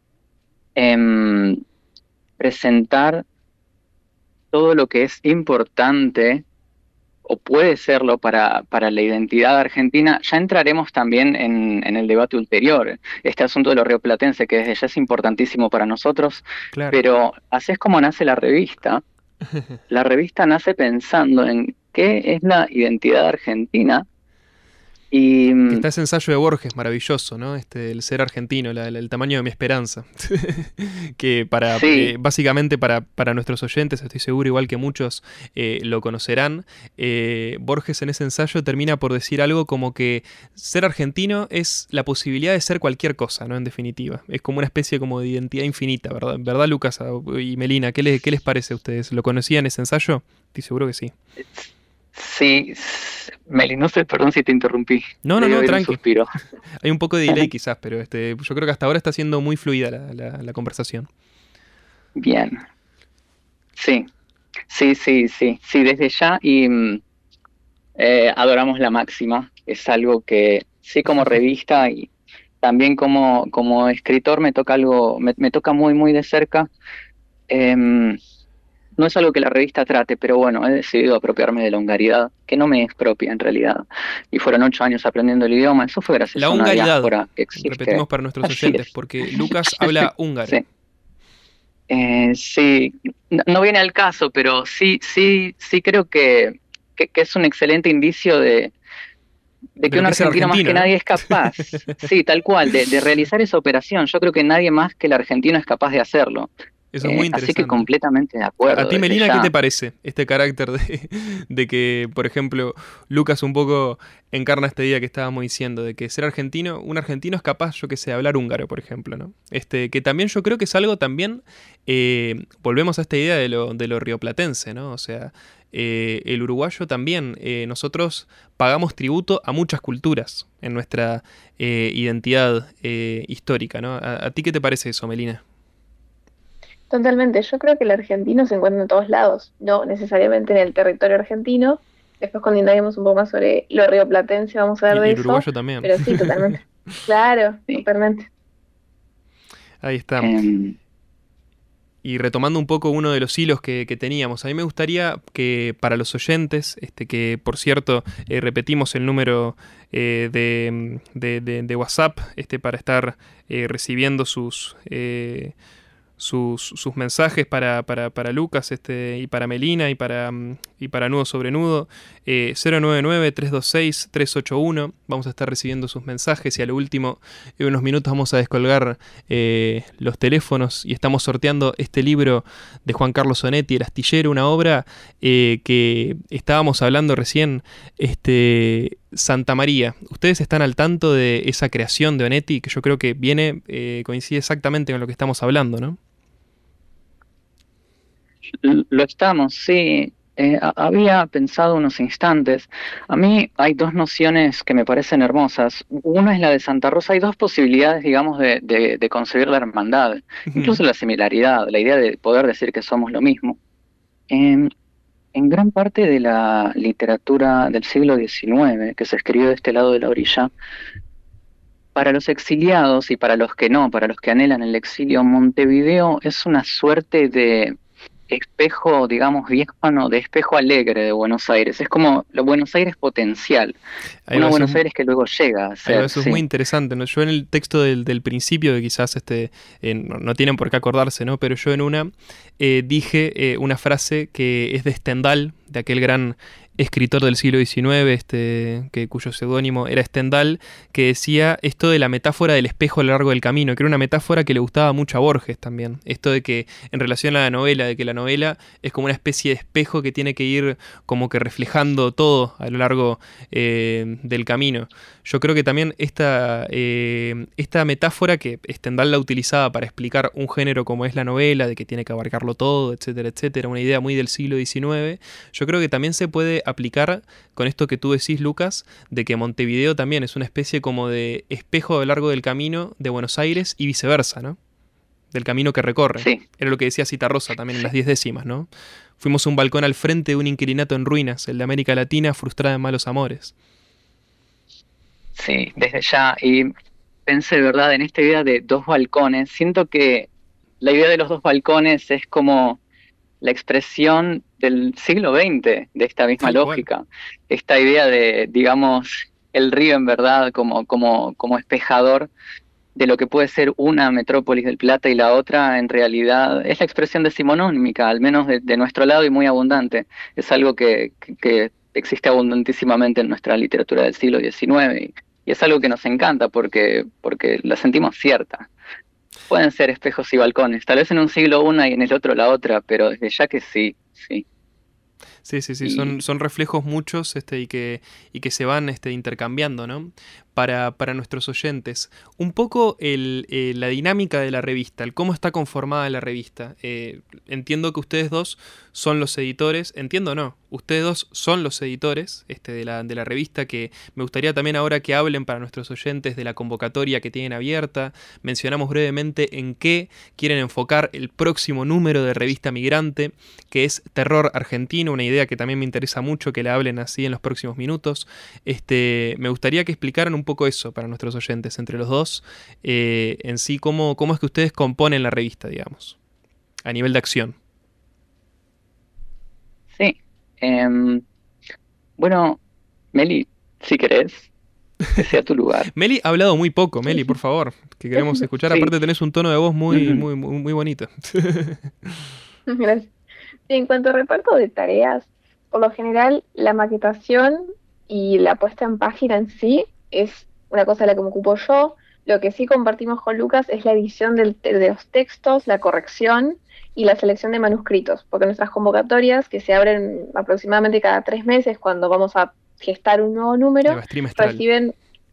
presentar todo lo que es importante o puede serlo para la identidad argentina. Ya entraremos también en el debate ulterior, este asunto de lo rioplatense, que desde ya es importantísimo para nosotros, claro. Pero así es como nace la revista. La revista nace pensando en qué es la identidad argentina. Y está ese ensayo de Borges maravilloso, ¿no? El ser argentino, el tamaño de mi esperanza. Que sí. Básicamente para nuestros oyentes, estoy seguro, igual que muchos lo conocerán, Borges en ese ensayo termina por decir algo como que ser argentino es la posibilidad de ser cualquier cosa, ¿no? En definitiva. Es como una especie como de identidad infinita, ¿verdad? ¿Verdad, Lucas y Melina? ¿Qué les parece a ustedes? ¿Lo conocían ese ensayo? Estoy seguro que sí. Sí, Meli, no sé, perdón si te interrumpí. No, tranqui. Hay un poco de delay quizás, pero yo creo que hasta ahora está siendo muy fluida la conversación. Bien. Sí, desde ya, y adoramos la máxima. Es algo que sí, como revista y también como escritor me toca muy, muy de cerca. No es algo que la revista trate, pero bueno, he decidido apropiarme de la hungaridad, que no me es propia en realidad. Y fueron 8 años aprendiendo el idioma. Eso fue gracias a una diáspora que existe. Repetimos para nuestros oyentes, porque Lucas habla húngaro. Sí. Sí, no viene al caso, pero sí creo que es un excelente indicio de que un argentino más que nadie es capaz, sí, tal cual, de realizar esa operación. Yo creo que nadie más que el argentino es capaz de hacerlo. Eso es muy interesante. Así que completamente de acuerdo. A ti, Melina, ¿qué te parece este carácter de que, por ejemplo, Lucas un poco encarna esta idea que estábamos diciendo, de que ser argentino, un argentino es capaz, yo que sé, hablar húngaro, por ejemplo, ¿no? Que también yo creo que es algo también, volvemos a esta idea de lo rioplatense, ¿no? O sea, el uruguayo también, nosotros pagamos tributo a muchas culturas en nuestra identidad histórica, ¿no? ¿A ti qué te parece eso, Melina? Totalmente, yo creo que el argentino se encuentra en todos lados, no necesariamente en el territorio argentino. Después, cuando indaguemos un poco más sobre lo rioplatense, vamos a ver de eso. Y el uruguayo también. Pero sí, totalmente. Claro, sí. Totalmente. Ahí está. Y retomando un poco uno de los hilos que teníamos, a mí me gustaría que para los oyentes, que por cierto repetimos el número de WhatsApp para estar recibiendo sus mensajes para Lucas y para Melina y para Nudo sobre Nudo, 099-326-381. Vamos a estar recibiendo sus mensajes y a lo último, en unos minutos vamos a descolgar los teléfonos y estamos sorteando este libro de Juan Carlos Onetti, El Astillero, una obra que estábamos hablando recién, Santa María, ¿ustedes están al tanto de esa creación de Onetti? Que yo creo que coincide exactamente con lo que estamos hablando, ¿no? Lo estamos, sí. Había pensado unos instantes. A mí hay dos nociones que me parecen hermosas. Una es la de Santa Rosa. Hay dos posibilidades, digamos, de concebir la hermandad. Incluso la similaridad, la idea de poder decir que somos lo mismo. En gran parte de la literatura del siglo XIX, que se escribió de este lado de la orilla, para los exiliados y para los que no, para los que anhelan el exilio, Montevideo es una suerte de espejo, digamos, diáfano, de espejo alegre de Buenos Aires. Es como lo Buenos Aires potencial. Una Buenos Aires que luego llega a ser. Eso es muy interesante, ¿no? Yo en el texto del principio, que quizás no tienen por qué acordarse, ¿no? Pero yo en una dije una frase que es de Stendhal, de aquel gran escritor del siglo XIX, cuyo seudónimo era Stendhal, que decía esto de la metáfora del espejo a lo largo del camino, que era una metáfora que le gustaba mucho a Borges también. Esto de que, en relación a la novela, de que la novela es como una especie de espejo que tiene que ir como que reflejando todo a lo largo del camino. Yo creo que también esta metáfora que Stendhal la utilizaba para explicar un género como es la novela, de que tiene que abarcarlo todo, etcétera, etcétera, una idea muy del siglo XIX, yo creo que también se puede aplicar con esto que tú decís, Lucas, de que Montevideo también es una especie como de espejo a lo largo del camino de Buenos Aires y viceversa, ¿no? Del camino que recorre. Sí. Era lo que decía Citarrosa también en las 10 décimas, ¿no? Fuimos un balcón al frente de un inquilinato en ruinas, el de América Latina frustrada en malos amores. Sí, desde ya. Y pensé, ¿verdad?, en esta idea de dos balcones. Siento que la idea de los dos balcones es como la expresión del siglo XX de esta misma lógica. Esta idea de, digamos, el río en verdad como espejador de lo que puede ser una metrópolis del Plata y la otra, en realidad es la expresión decimonómica, al menos de nuestro lado, y muy abundante. Es algo que existe abundantísimamente en nuestra literatura del siglo XIX y es algo que nos encanta porque la sentimos cierta. Pueden ser espejos y balcones, tal vez en un siglo una y en el otro la otra, pero desde ya que sí. Sí, son reflejos muchos y que se van intercambiando, ¿no? Para nuestros oyentes. Un poco la dinámica de la revista, el cómo está conformada la revista. Entiendo que ustedes dos son los editores, ustedes dos son los editores de la revista, que me gustaría también ahora que hablen para nuestros oyentes de la convocatoria que tienen abierta. Mencionamos brevemente en qué quieren enfocar el próximo número de Revista Migrante, que es Terror Argentino, una idea que también me interesa mucho que la hablen así en los próximos minutos. Me gustaría que explicaran un poco eso para nuestros oyentes, entre los dos, en sí, cómo es que ustedes componen la revista, digamos, a nivel de acción. Sí. Bueno, Meli, si querés, que sea tu lugar. Meli ha hablado muy poco, Meli, por favor, que queremos escuchar. Sí. Aparte tenés un tono de voz muy bonito. Gracias. En cuanto a reparto de tareas, por lo general la maquetación y la puesta en página en sí es una cosa de la que me ocupo yo. Lo que sí compartimos con Lucas es la edición de los textos, la corrección y la selección de manuscritos, porque nuestras convocatorias, que se abren aproximadamente cada 3 meses cuando vamos a gestar un nuevo número, reciben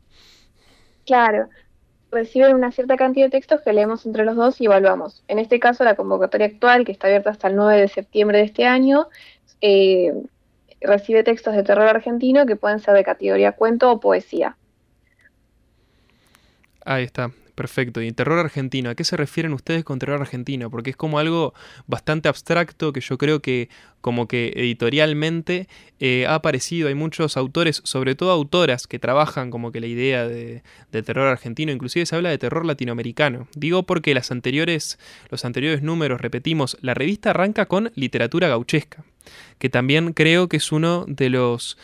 una cierta cantidad de textos que leemos entre los dos y evaluamos. En este caso, la convocatoria actual, que está abierta hasta el 9 de septiembre de este año, recibe textos de terror argentino que pueden ser de categoría cuento o poesía. Ahí está, perfecto. Y terror argentino, ¿a qué se refieren ustedes con terror argentino? Porque es como algo bastante abstracto que yo creo que como que editorialmente ha aparecido. Hay muchos autores, sobre todo autoras, que trabajan como que la idea de terror argentino. Inclusive se habla de terror latinoamericano. Digo porque los anteriores números, repetimos, la revista arranca con literatura gauchesca, que también creo que es uno de los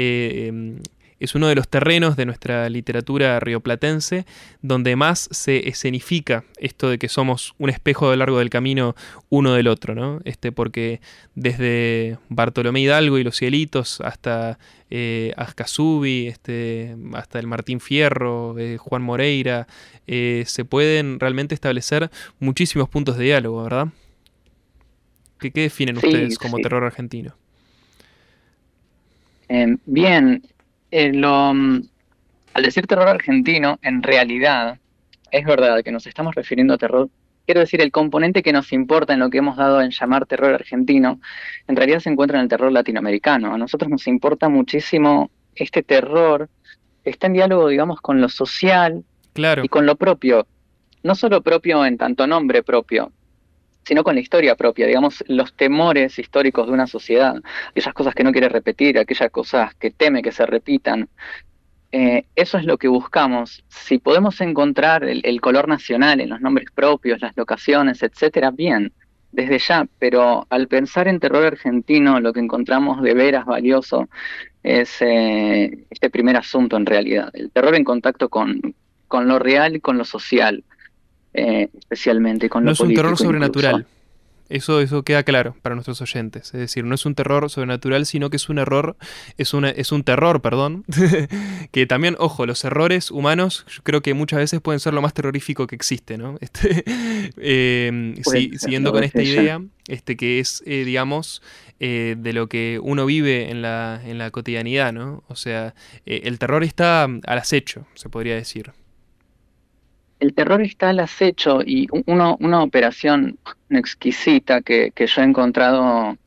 terrenos de nuestra literatura rioplatense donde más se escenifica esto de que somos un espejo a lo largo del camino uno del otro, ¿no? Porque desde Bartolomé Hidalgo y los Cielitos hasta Ascasubi, hasta el Martín Fierro, Juan Moreira, se pueden realmente establecer muchísimos puntos de diálogo, ¿verdad? ¿Qué definen ustedes como terror argentino? Bien. Al decir terror argentino, en realidad, es verdad que nos estamos refiriendo a terror. Quiero decir, el componente que nos importa en lo que hemos dado en llamar terror argentino, en realidad se encuentra en el terror latinoamericano. A nosotros nos importa muchísimo este terror que está en diálogo, digamos, con lo social y con lo propio. No solo propio en tanto nombre propio, sino con la historia propia, digamos, los temores históricos de una sociedad, aquellas cosas que no quiere repetir, aquellas cosas que teme que se repitan. Eso es lo que buscamos. Si podemos encontrar el color nacional en los nombres propios, las locaciones, etcétera, bien, desde ya, pero al pensar en terror argentino, lo que encontramos de veras valioso es este primer asunto en realidad, el terror en contacto con lo real y con lo social, especialmente con lo político. No es un terror sobrenatural. Eso queda claro para nuestros oyentes. Es decir, no es un terror sobrenatural, sino que es un terror, que también, ojo, los errores humanos yo creo que muchas veces pueden ser lo más terrorífico que existe, ¿no? Siguiendo con esta idea, que es, digamos, de lo que uno vive en la cotidianidad, ¿no? O sea, el terror está al acecho, se podría decir. El terror está al acecho y una operación exquisita que yo he encontrado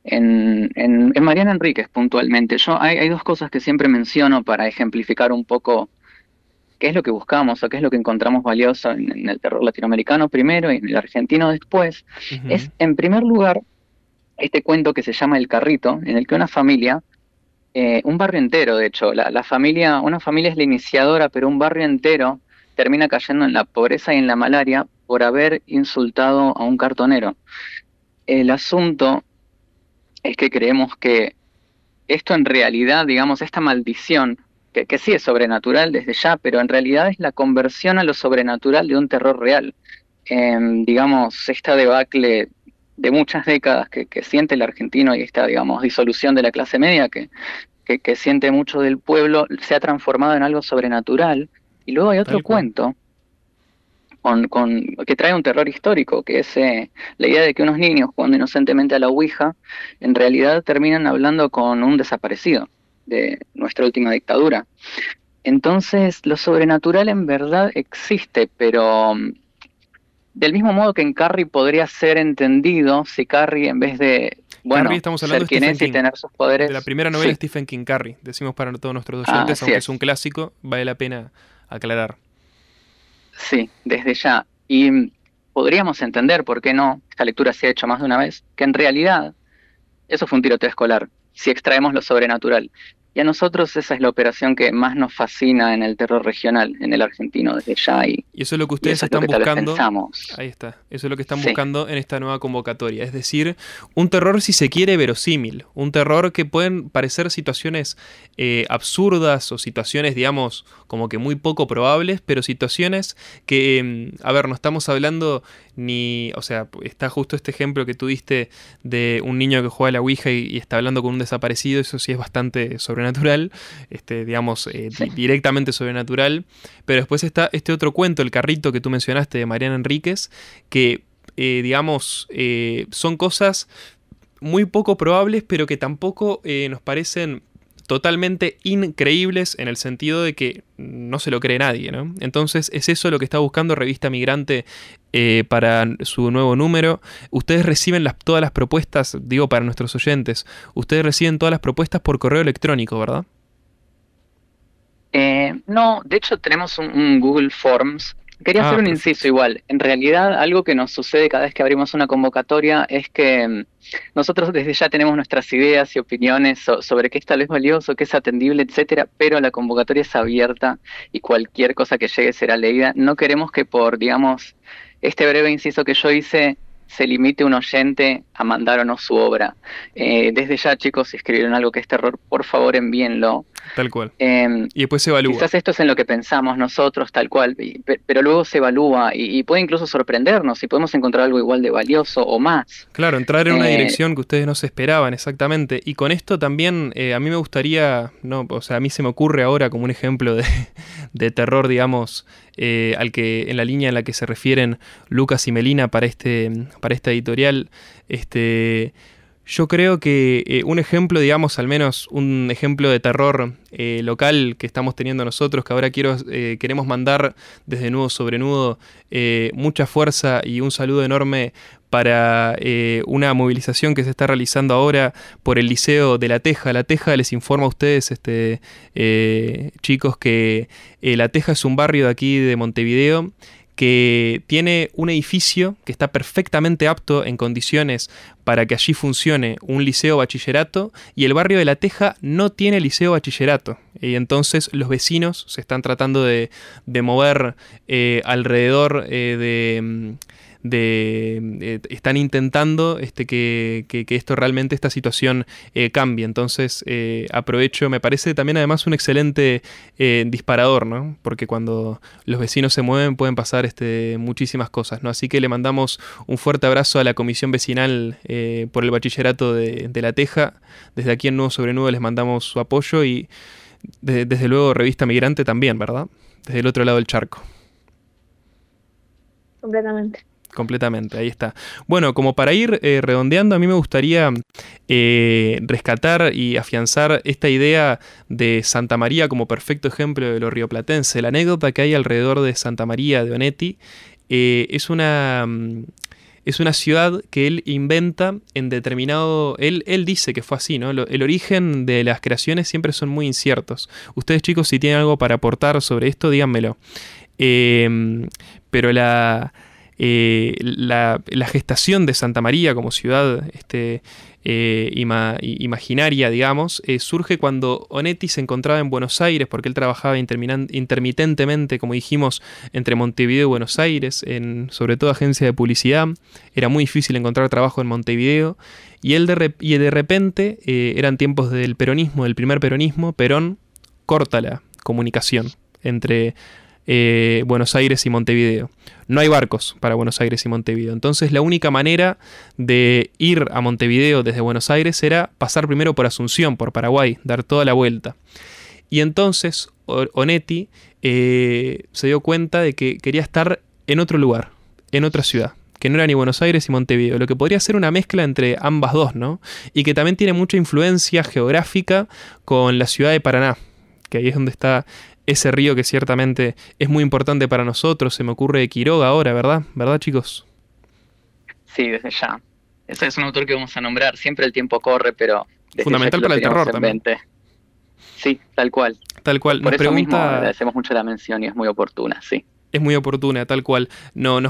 en Mariana Enríquez puntualmente. Hay dos cosas que siempre menciono para ejemplificar un poco qué es lo que buscamos o qué es lo que encontramos valioso en el terror latinoamericano primero y en el argentino después. Uh-huh. Es, en primer lugar, este cuento que se llama El Carrito, en el que una familia, un barrio entero de hecho, una familia es la iniciadora, pero un barrio entero termina cayendo en la pobreza y en la malaria por haber insultado a un cartonero. El asunto es que creemos que esto en realidad, digamos, esta maldición, que sí es sobrenatural desde ya, pero en realidad es la conversión a lo sobrenatural de un terror real. Digamos, esta debacle de muchas décadas que siente el argentino y esta, digamos, disolución de la clase media que siente mucho del pueblo, se ha transformado en algo sobrenatural. Y luego hay otro cuento que trae un terror histórico, que es la idea de que unos niños jugando inocentemente a la Ouija, en realidad terminan hablando con un desaparecido de nuestra última dictadura. Entonces, lo sobrenatural en verdad existe, pero del mismo modo que en Carrie podría ser entendido si Carrie, en vez de Carrie, estamos hablando ser quien es y tener sus poderes... De la primera novela de Stephen King, Carrie. Decimos para todos nuestros oyentes, aunque es un clásico, vale la pena aclarar. Sí, desde ya. Y podríamos entender, ¿por qué no? Esta lectura se ha hecho más de una vez, que en realidad eso fue un tiroteo escolar, si extraemos lo sobrenatural. Y a nosotros esa es la operación que más nos fascina en el terror regional, en el argentino, desde ya. Y eso es lo que ustedes están buscando. Ahí está. Eso es lo que están buscando en esta nueva convocatoria. Es decir, un terror, si se quiere, verosímil. Un terror que pueden parecer situaciones absurdas o situaciones, digamos, como que muy poco probables, pero situaciones que, a ver, no estamos hablando ni... O sea, está justo este ejemplo que tú diste de un niño que juega a la Ouija y está hablando con un desaparecido. Eso sí es bastante sobrenatural, digamos, directamente sobrenatural. Pero después está este otro cuento, El Carrito, que tú mencionaste, de Mariana Enríquez, que, digamos, son cosas muy poco probables, pero que tampoco nos parecen totalmente increíbles en el sentido de que no se lo cree nadie, ¿no? Entonces es eso lo que está buscando Revista Migrante para su nuevo número. Ustedes reciben todas las propuestas, digo para nuestros oyentes, ustedes reciben todas las propuestas por correo electrónico, ¿verdad? No, de hecho tenemos un Google Forms. Quería hacer un inciso igual. En realidad, algo que nos sucede cada vez que abrimos una convocatoria es que nosotros desde ya tenemos nuestras ideas y opiniones sobre qué es tal vez valioso, qué es atendible, etcétera, pero la convocatoria es abierta y cualquier cosa que llegue será leída. No queremos que por, digamos, este breve inciso que yo hice se limite un oyente a mandar o no su obra. Desde ya, chicos, si escribieron algo que es terror, por favor envíenlo. Tal cual. Y después se evalúa. Quizás esto es en lo que pensamos nosotros, tal cual, pero luego se evalúa y puede incluso sorprendernos si podemos encontrar algo igual de valioso o más. Claro, entrar en una dirección que ustedes no se esperaban, exactamente. Y con esto también a mí me gustaría, no, o sea, a mí se me ocurre ahora como un ejemplo de terror, digamos, al que en la línea en la que se refieren Lucas y Melina para esta editorial. Yo creo que un ejemplo, digamos, al menos un ejemplo de terror local que estamos teniendo nosotros, que ahora queremos mandar desde Nudo sobre Nudo mucha fuerza y un saludo enorme para una movilización que se está realizando ahora por el Liceo de La Teja. La Teja, les informo a ustedes, chicos, que La Teja es un barrio de aquí de Montevideo que tiene un edificio que está perfectamente apto en condiciones para que allí funcione un liceo bachillerato, y el barrio de La Teja no tiene liceo bachillerato. Y entonces los vecinos se están tratando de mover alrededor están intentando que esto realmente, esta situación cambie. Entonces aprovecho, me parece también además un excelente disparador, ¿no? Porque cuando los vecinos se mueven pueden pasar muchísimas cosas, ¿no? Así que le mandamos un fuerte abrazo a la comisión vecinal por el bachillerato de La Teja. Desde aquí en Nudo sobre Nudo les mandamos su apoyo, y desde luego Revista Migrante también, ¿verdad? Desde el otro lado del charco. Completamente, ahí está. Bueno, como para ir redondeando, a mí me gustaría rescatar y afianzar esta idea de Santa María como perfecto ejemplo de lo rioplatense. La anécdota que hay alrededor de Santa María de Onetti es una ciudad que él inventa en determinado... Él dice que fue así, ¿no? El origen de las creaciones siempre son muy inciertos. Ustedes, chicos, si tienen algo para aportar sobre esto, díganmelo. Pero la gestación de Santa María como ciudad imaginaria, digamos, surge cuando Onetti se encontraba en Buenos Aires, porque él trabajaba intermitentemente, como dijimos, entre Montevideo y Buenos Aires, sobre todo agencia de publicidad. Era muy difícil encontrar trabajo en Montevideo, y de repente, eran tiempos del peronismo, del primer peronismo. Perón corta la comunicación entre Buenos Aires y Montevideo. No hay barcos para Buenos Aires y Montevideo. Entonces la única manera de ir a Montevideo desde Buenos Aires era pasar primero por Asunción, por Paraguay, dar toda la vuelta. Y entonces Onetti se dio cuenta de que quería estar en otro lugar, en otra ciudad, que no era ni Buenos Aires ni Montevideo, lo que podría ser una mezcla entre ambas dos, ¿no? Y que también tiene mucha influencia geográfica con la ciudad de Paraná, que ahí es donde está ese río que ciertamente es muy importante para nosotros. Se me ocurre Quiroga ahora, ¿verdad? ¿Verdad, chicos? Sí, desde ya. Ese es un autor que vamos a nombrar. Siempre el tiempo corre, pero... fundamental para el terror también. Sí, tal cual. Tal cual. Por eso mismo agradecemos mucho la mención y es muy oportuna, sí. Es muy oportuna, tal cual. Nos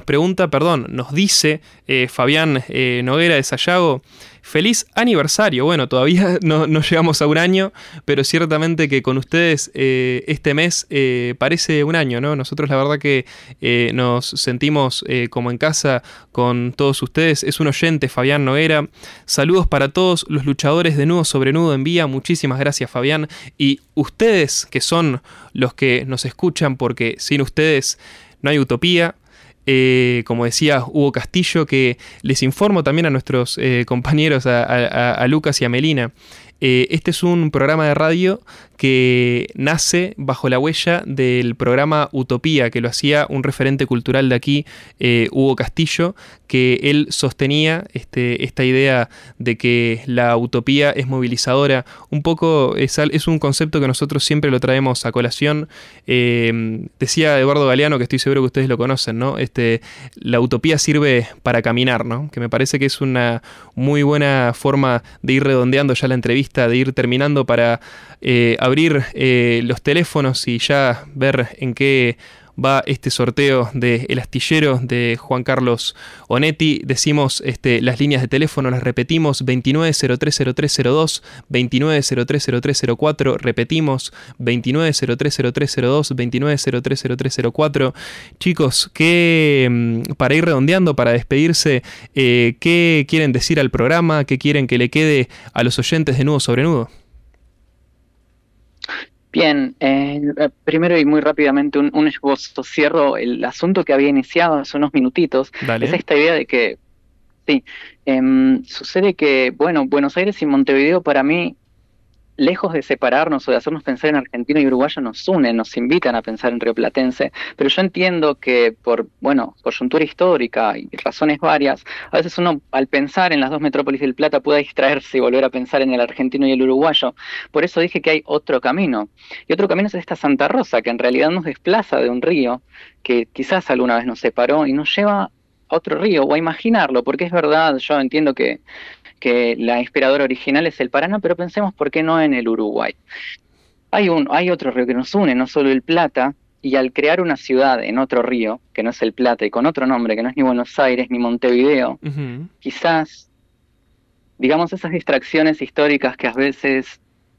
dice Fabián Noguera de Sayago: feliz aniversario. Bueno, todavía no llegamos a un año, pero ciertamente que con ustedes este mes parece un año, ¿no? Nosotros la verdad que nos sentimos como en casa con todos ustedes. Es un oyente, Fabián Noguera. Saludos para todos los luchadores de Nudo sobre Nudo en Vía. Muchísimas gracias, Fabián. Y ustedes, que son los que nos escuchan, porque sin ustedes no hay utopía. Como decía Hugo Castillo, que les informo también a nuestros compañeros, a Lucas y a Melina. Este es un programa de radio que nace bajo la huella del programa Utopía, que lo hacía un referente cultural de aquí, Hugo Castillo, que él sostenía esta idea de que la utopía es movilizadora. Un poco es un concepto que nosotros siempre lo traemos a colación. Decía Eduardo Galeano, que estoy seguro que ustedes lo conocen, ¿no? La utopía sirve para caminar, ¿no? Que me parece que es una muy buena forma de ir redondeando ya la entrevista, de ir terminando, para abrir los teléfonos y ya ver en qué va este sorteo de El Astillero de Juan Carlos Onetti. Decimos las líneas de teléfono, las repetimos: 29030302, 29030304, repetimos 29030302, 29030304. Chicos, para ir redondeando, para despedirse, ¿qué quieren decir al programa? ¿Qué quieren que le quede a los oyentes de Nudo sobre Nudo? Bien, primero y muy rápidamente un esbozo. Cierro el asunto que había iniciado hace unos minutitos. Dale. Es esta idea de que, sí, sucede que, bueno, Buenos Aires y Montevideo para mí, lejos de separarnos o de hacernos pensar en argentino y uruguayo, nos unen, nos invitan a pensar en rioplatense. Pero yo entiendo que por, coyuntura histórica y razones varias, a veces uno al pensar en las dos metrópolis del Plata puede distraerse y volver a pensar en el argentino y el uruguayo. Por eso dije que hay otro camino. Y otro camino es esta Santa Rosa, que en realidad nos desplaza de un río que quizás alguna vez nos separó y nos lleva a otro río, o a imaginarlo, porque es verdad, yo entiendo que la inspiradora original es el Paraná, pero pensemos por qué no en el Uruguay. Hay otro río que nos une, no solo el Plata, y al crear una ciudad en otro río, que no es el Plata, y con otro nombre, que no es ni Buenos Aires ni Montevideo, quizás, digamos, esas distracciones históricas que a veces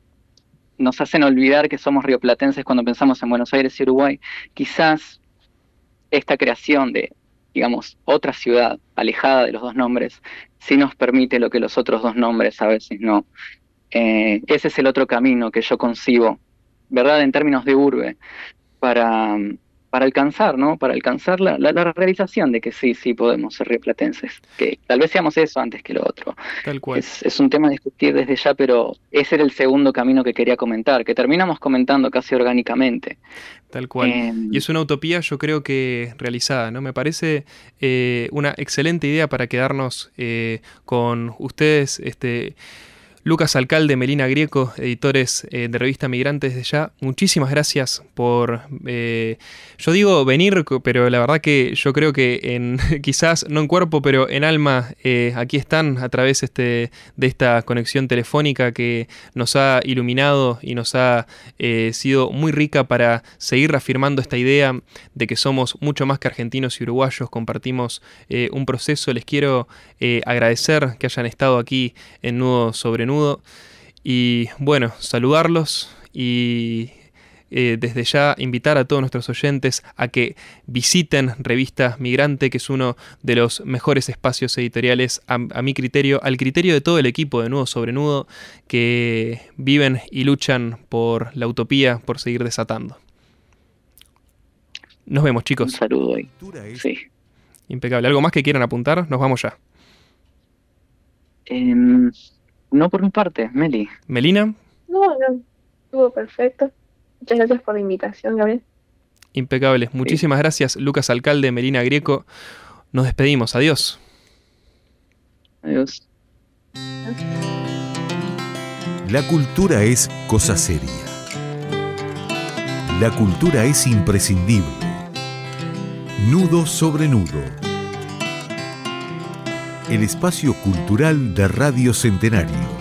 nos hacen olvidar que somos rioplatenses cuando pensamos en Buenos Aires y Uruguay, quizás esta creación de, digamos, otra ciudad alejada de los dos nombres, sí nos permite lo que los otros dos nombres a veces no. Ese es el otro camino que yo concibo, ¿verdad? En términos de urbe, para alcanzar, ¿no? Para alcanzar la realización de que sí podemos ser rioplatenses. Que tal vez seamos eso antes que lo otro. Tal cual. Es un tema a discutir desde ya, pero ese era el segundo camino que quería comentar, que terminamos comentando casi orgánicamente. Tal cual. Y es una utopía, yo creo que realizada, ¿no? Me parece una excelente idea para quedarnos con ustedes, Lucas Alcalde, Melina Grieco, editores de Revista Migrante desde ya. Muchísimas gracias por, yo digo venir, pero la verdad que yo creo que quizás no en cuerpo, pero en alma, aquí están a través de esta conexión telefónica que nos ha iluminado y nos ha sido muy rica para seguir reafirmando esta idea de que somos mucho más que argentinos y uruguayos, compartimos un proceso. Les quiero agradecer que hayan estado aquí en Nudo sobre Nudo. Y bueno, saludarlos y desde ya invitar a todos nuestros oyentes a que visiten Revista Migrante, que es uno de los mejores espacios editoriales a mi criterio, al criterio de todo el equipo de Nudo sobre Nudo, que viven y luchan por la utopía, por seguir desatando. Nos vemos, chicos. Un saludo ahí. Sí. Impecable. ¿Algo más que quieran apuntar? Nos vamos ya. No por mi parte, Meli. ¿Melina? No, estuvo perfecto. Muchas gracias por la invitación, Gabriel. Impecable. Muchísimas gracias, Lucas Alcalde, Melina Grieco. Nos despedimos. Adiós. Adiós. La cultura es cosa seria. La cultura es imprescindible. Nudo sobre Nudo. El espacio cultural de Radio Centenario.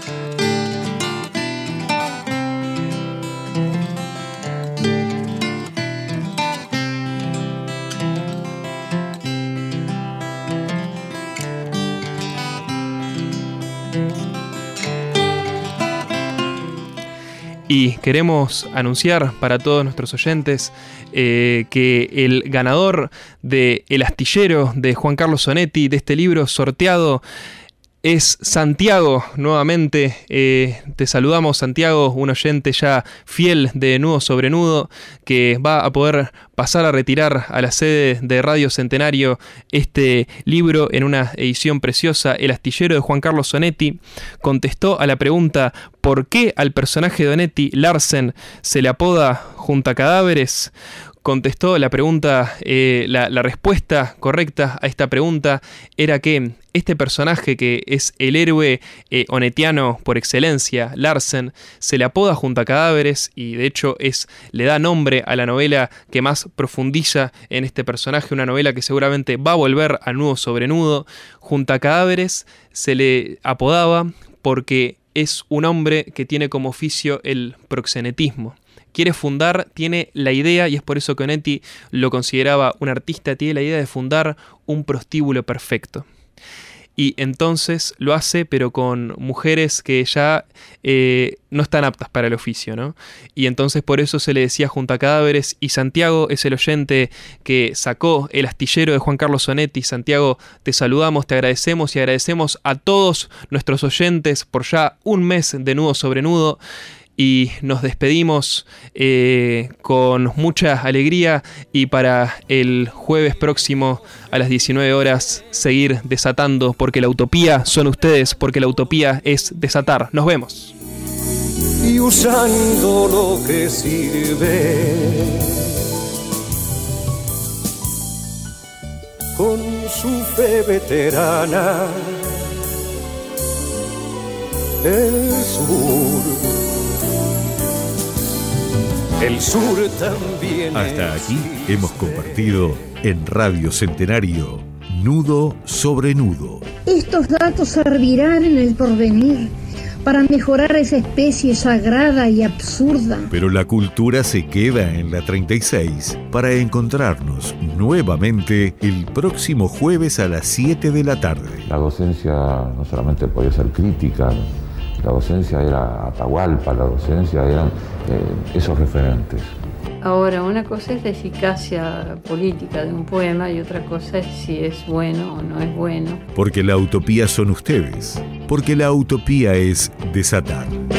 Y queremos anunciar para todos nuestros oyentes que el ganador de El Astillero de Juan Carlos Sonetti, de este libro sorteado, es Santiago. Nuevamente te saludamos, Santiago, un oyente ya fiel de Nudo sobre Nudo, que va a poder pasar a retirar a la sede de Radio Centenario este libro en una edición preciosa. El Astillero de Juan Carlos Sonetti contestó a la pregunta ¿por qué al personaje de Onetti, Larsen, se le apoda Junta Cadáveres? Contestó la pregunta, la respuesta correcta a esta pregunta era que este personaje, que es el héroe onetiano por excelencia, Larsen, se le apoda Junta Cadáveres y de hecho le da nombre a la novela que más profundiza en este personaje, una novela que seguramente va a volver a Nudo sobre Nudo. Junta Cadáveres se le apodaba porque es un hombre que tiene como oficio el proxenetismo. Quiere fundar, tiene la idea, y es por eso que Onetti lo consideraba un artista, tiene la idea de fundar un prostíbulo perfecto. Y entonces lo hace, pero con mujeres que ya no están aptas para el oficio, ¿no? Y entonces por eso se le decía Junta Cadáveres, y Santiago es el oyente que sacó El Astillero de Juan Carlos Sonetti. Santiago, te saludamos, te agradecemos y agradecemos a todos nuestros oyentes por ya un mes de Nudo sobre Nudo. Y nos despedimos con mucha alegría y para el jueves próximo a las 19 horas seguir desatando, porque la utopía son ustedes, porque la utopía es desatar. Nos vemos. y usando lo que sirve. Con su fe veterana, el sur también. Hasta aquí hemos compartido en Radio Centenario Nudo sobre Nudo. Estos datos servirán en el porvenir para mejorar esa especie sagrada y absurda. Pero la cultura se queda en la 36 para encontrarnos nuevamente el próximo jueves a las 7 de la tarde. La docencia no solamente podía ser crítica, la docencia era Atahualpa, la docencia eran esos referentes. Ahora, una cosa es la eficacia política de un poema y otra cosa es si es bueno o no es bueno. Porque la utopía son ustedes, porque la utopía es desatar.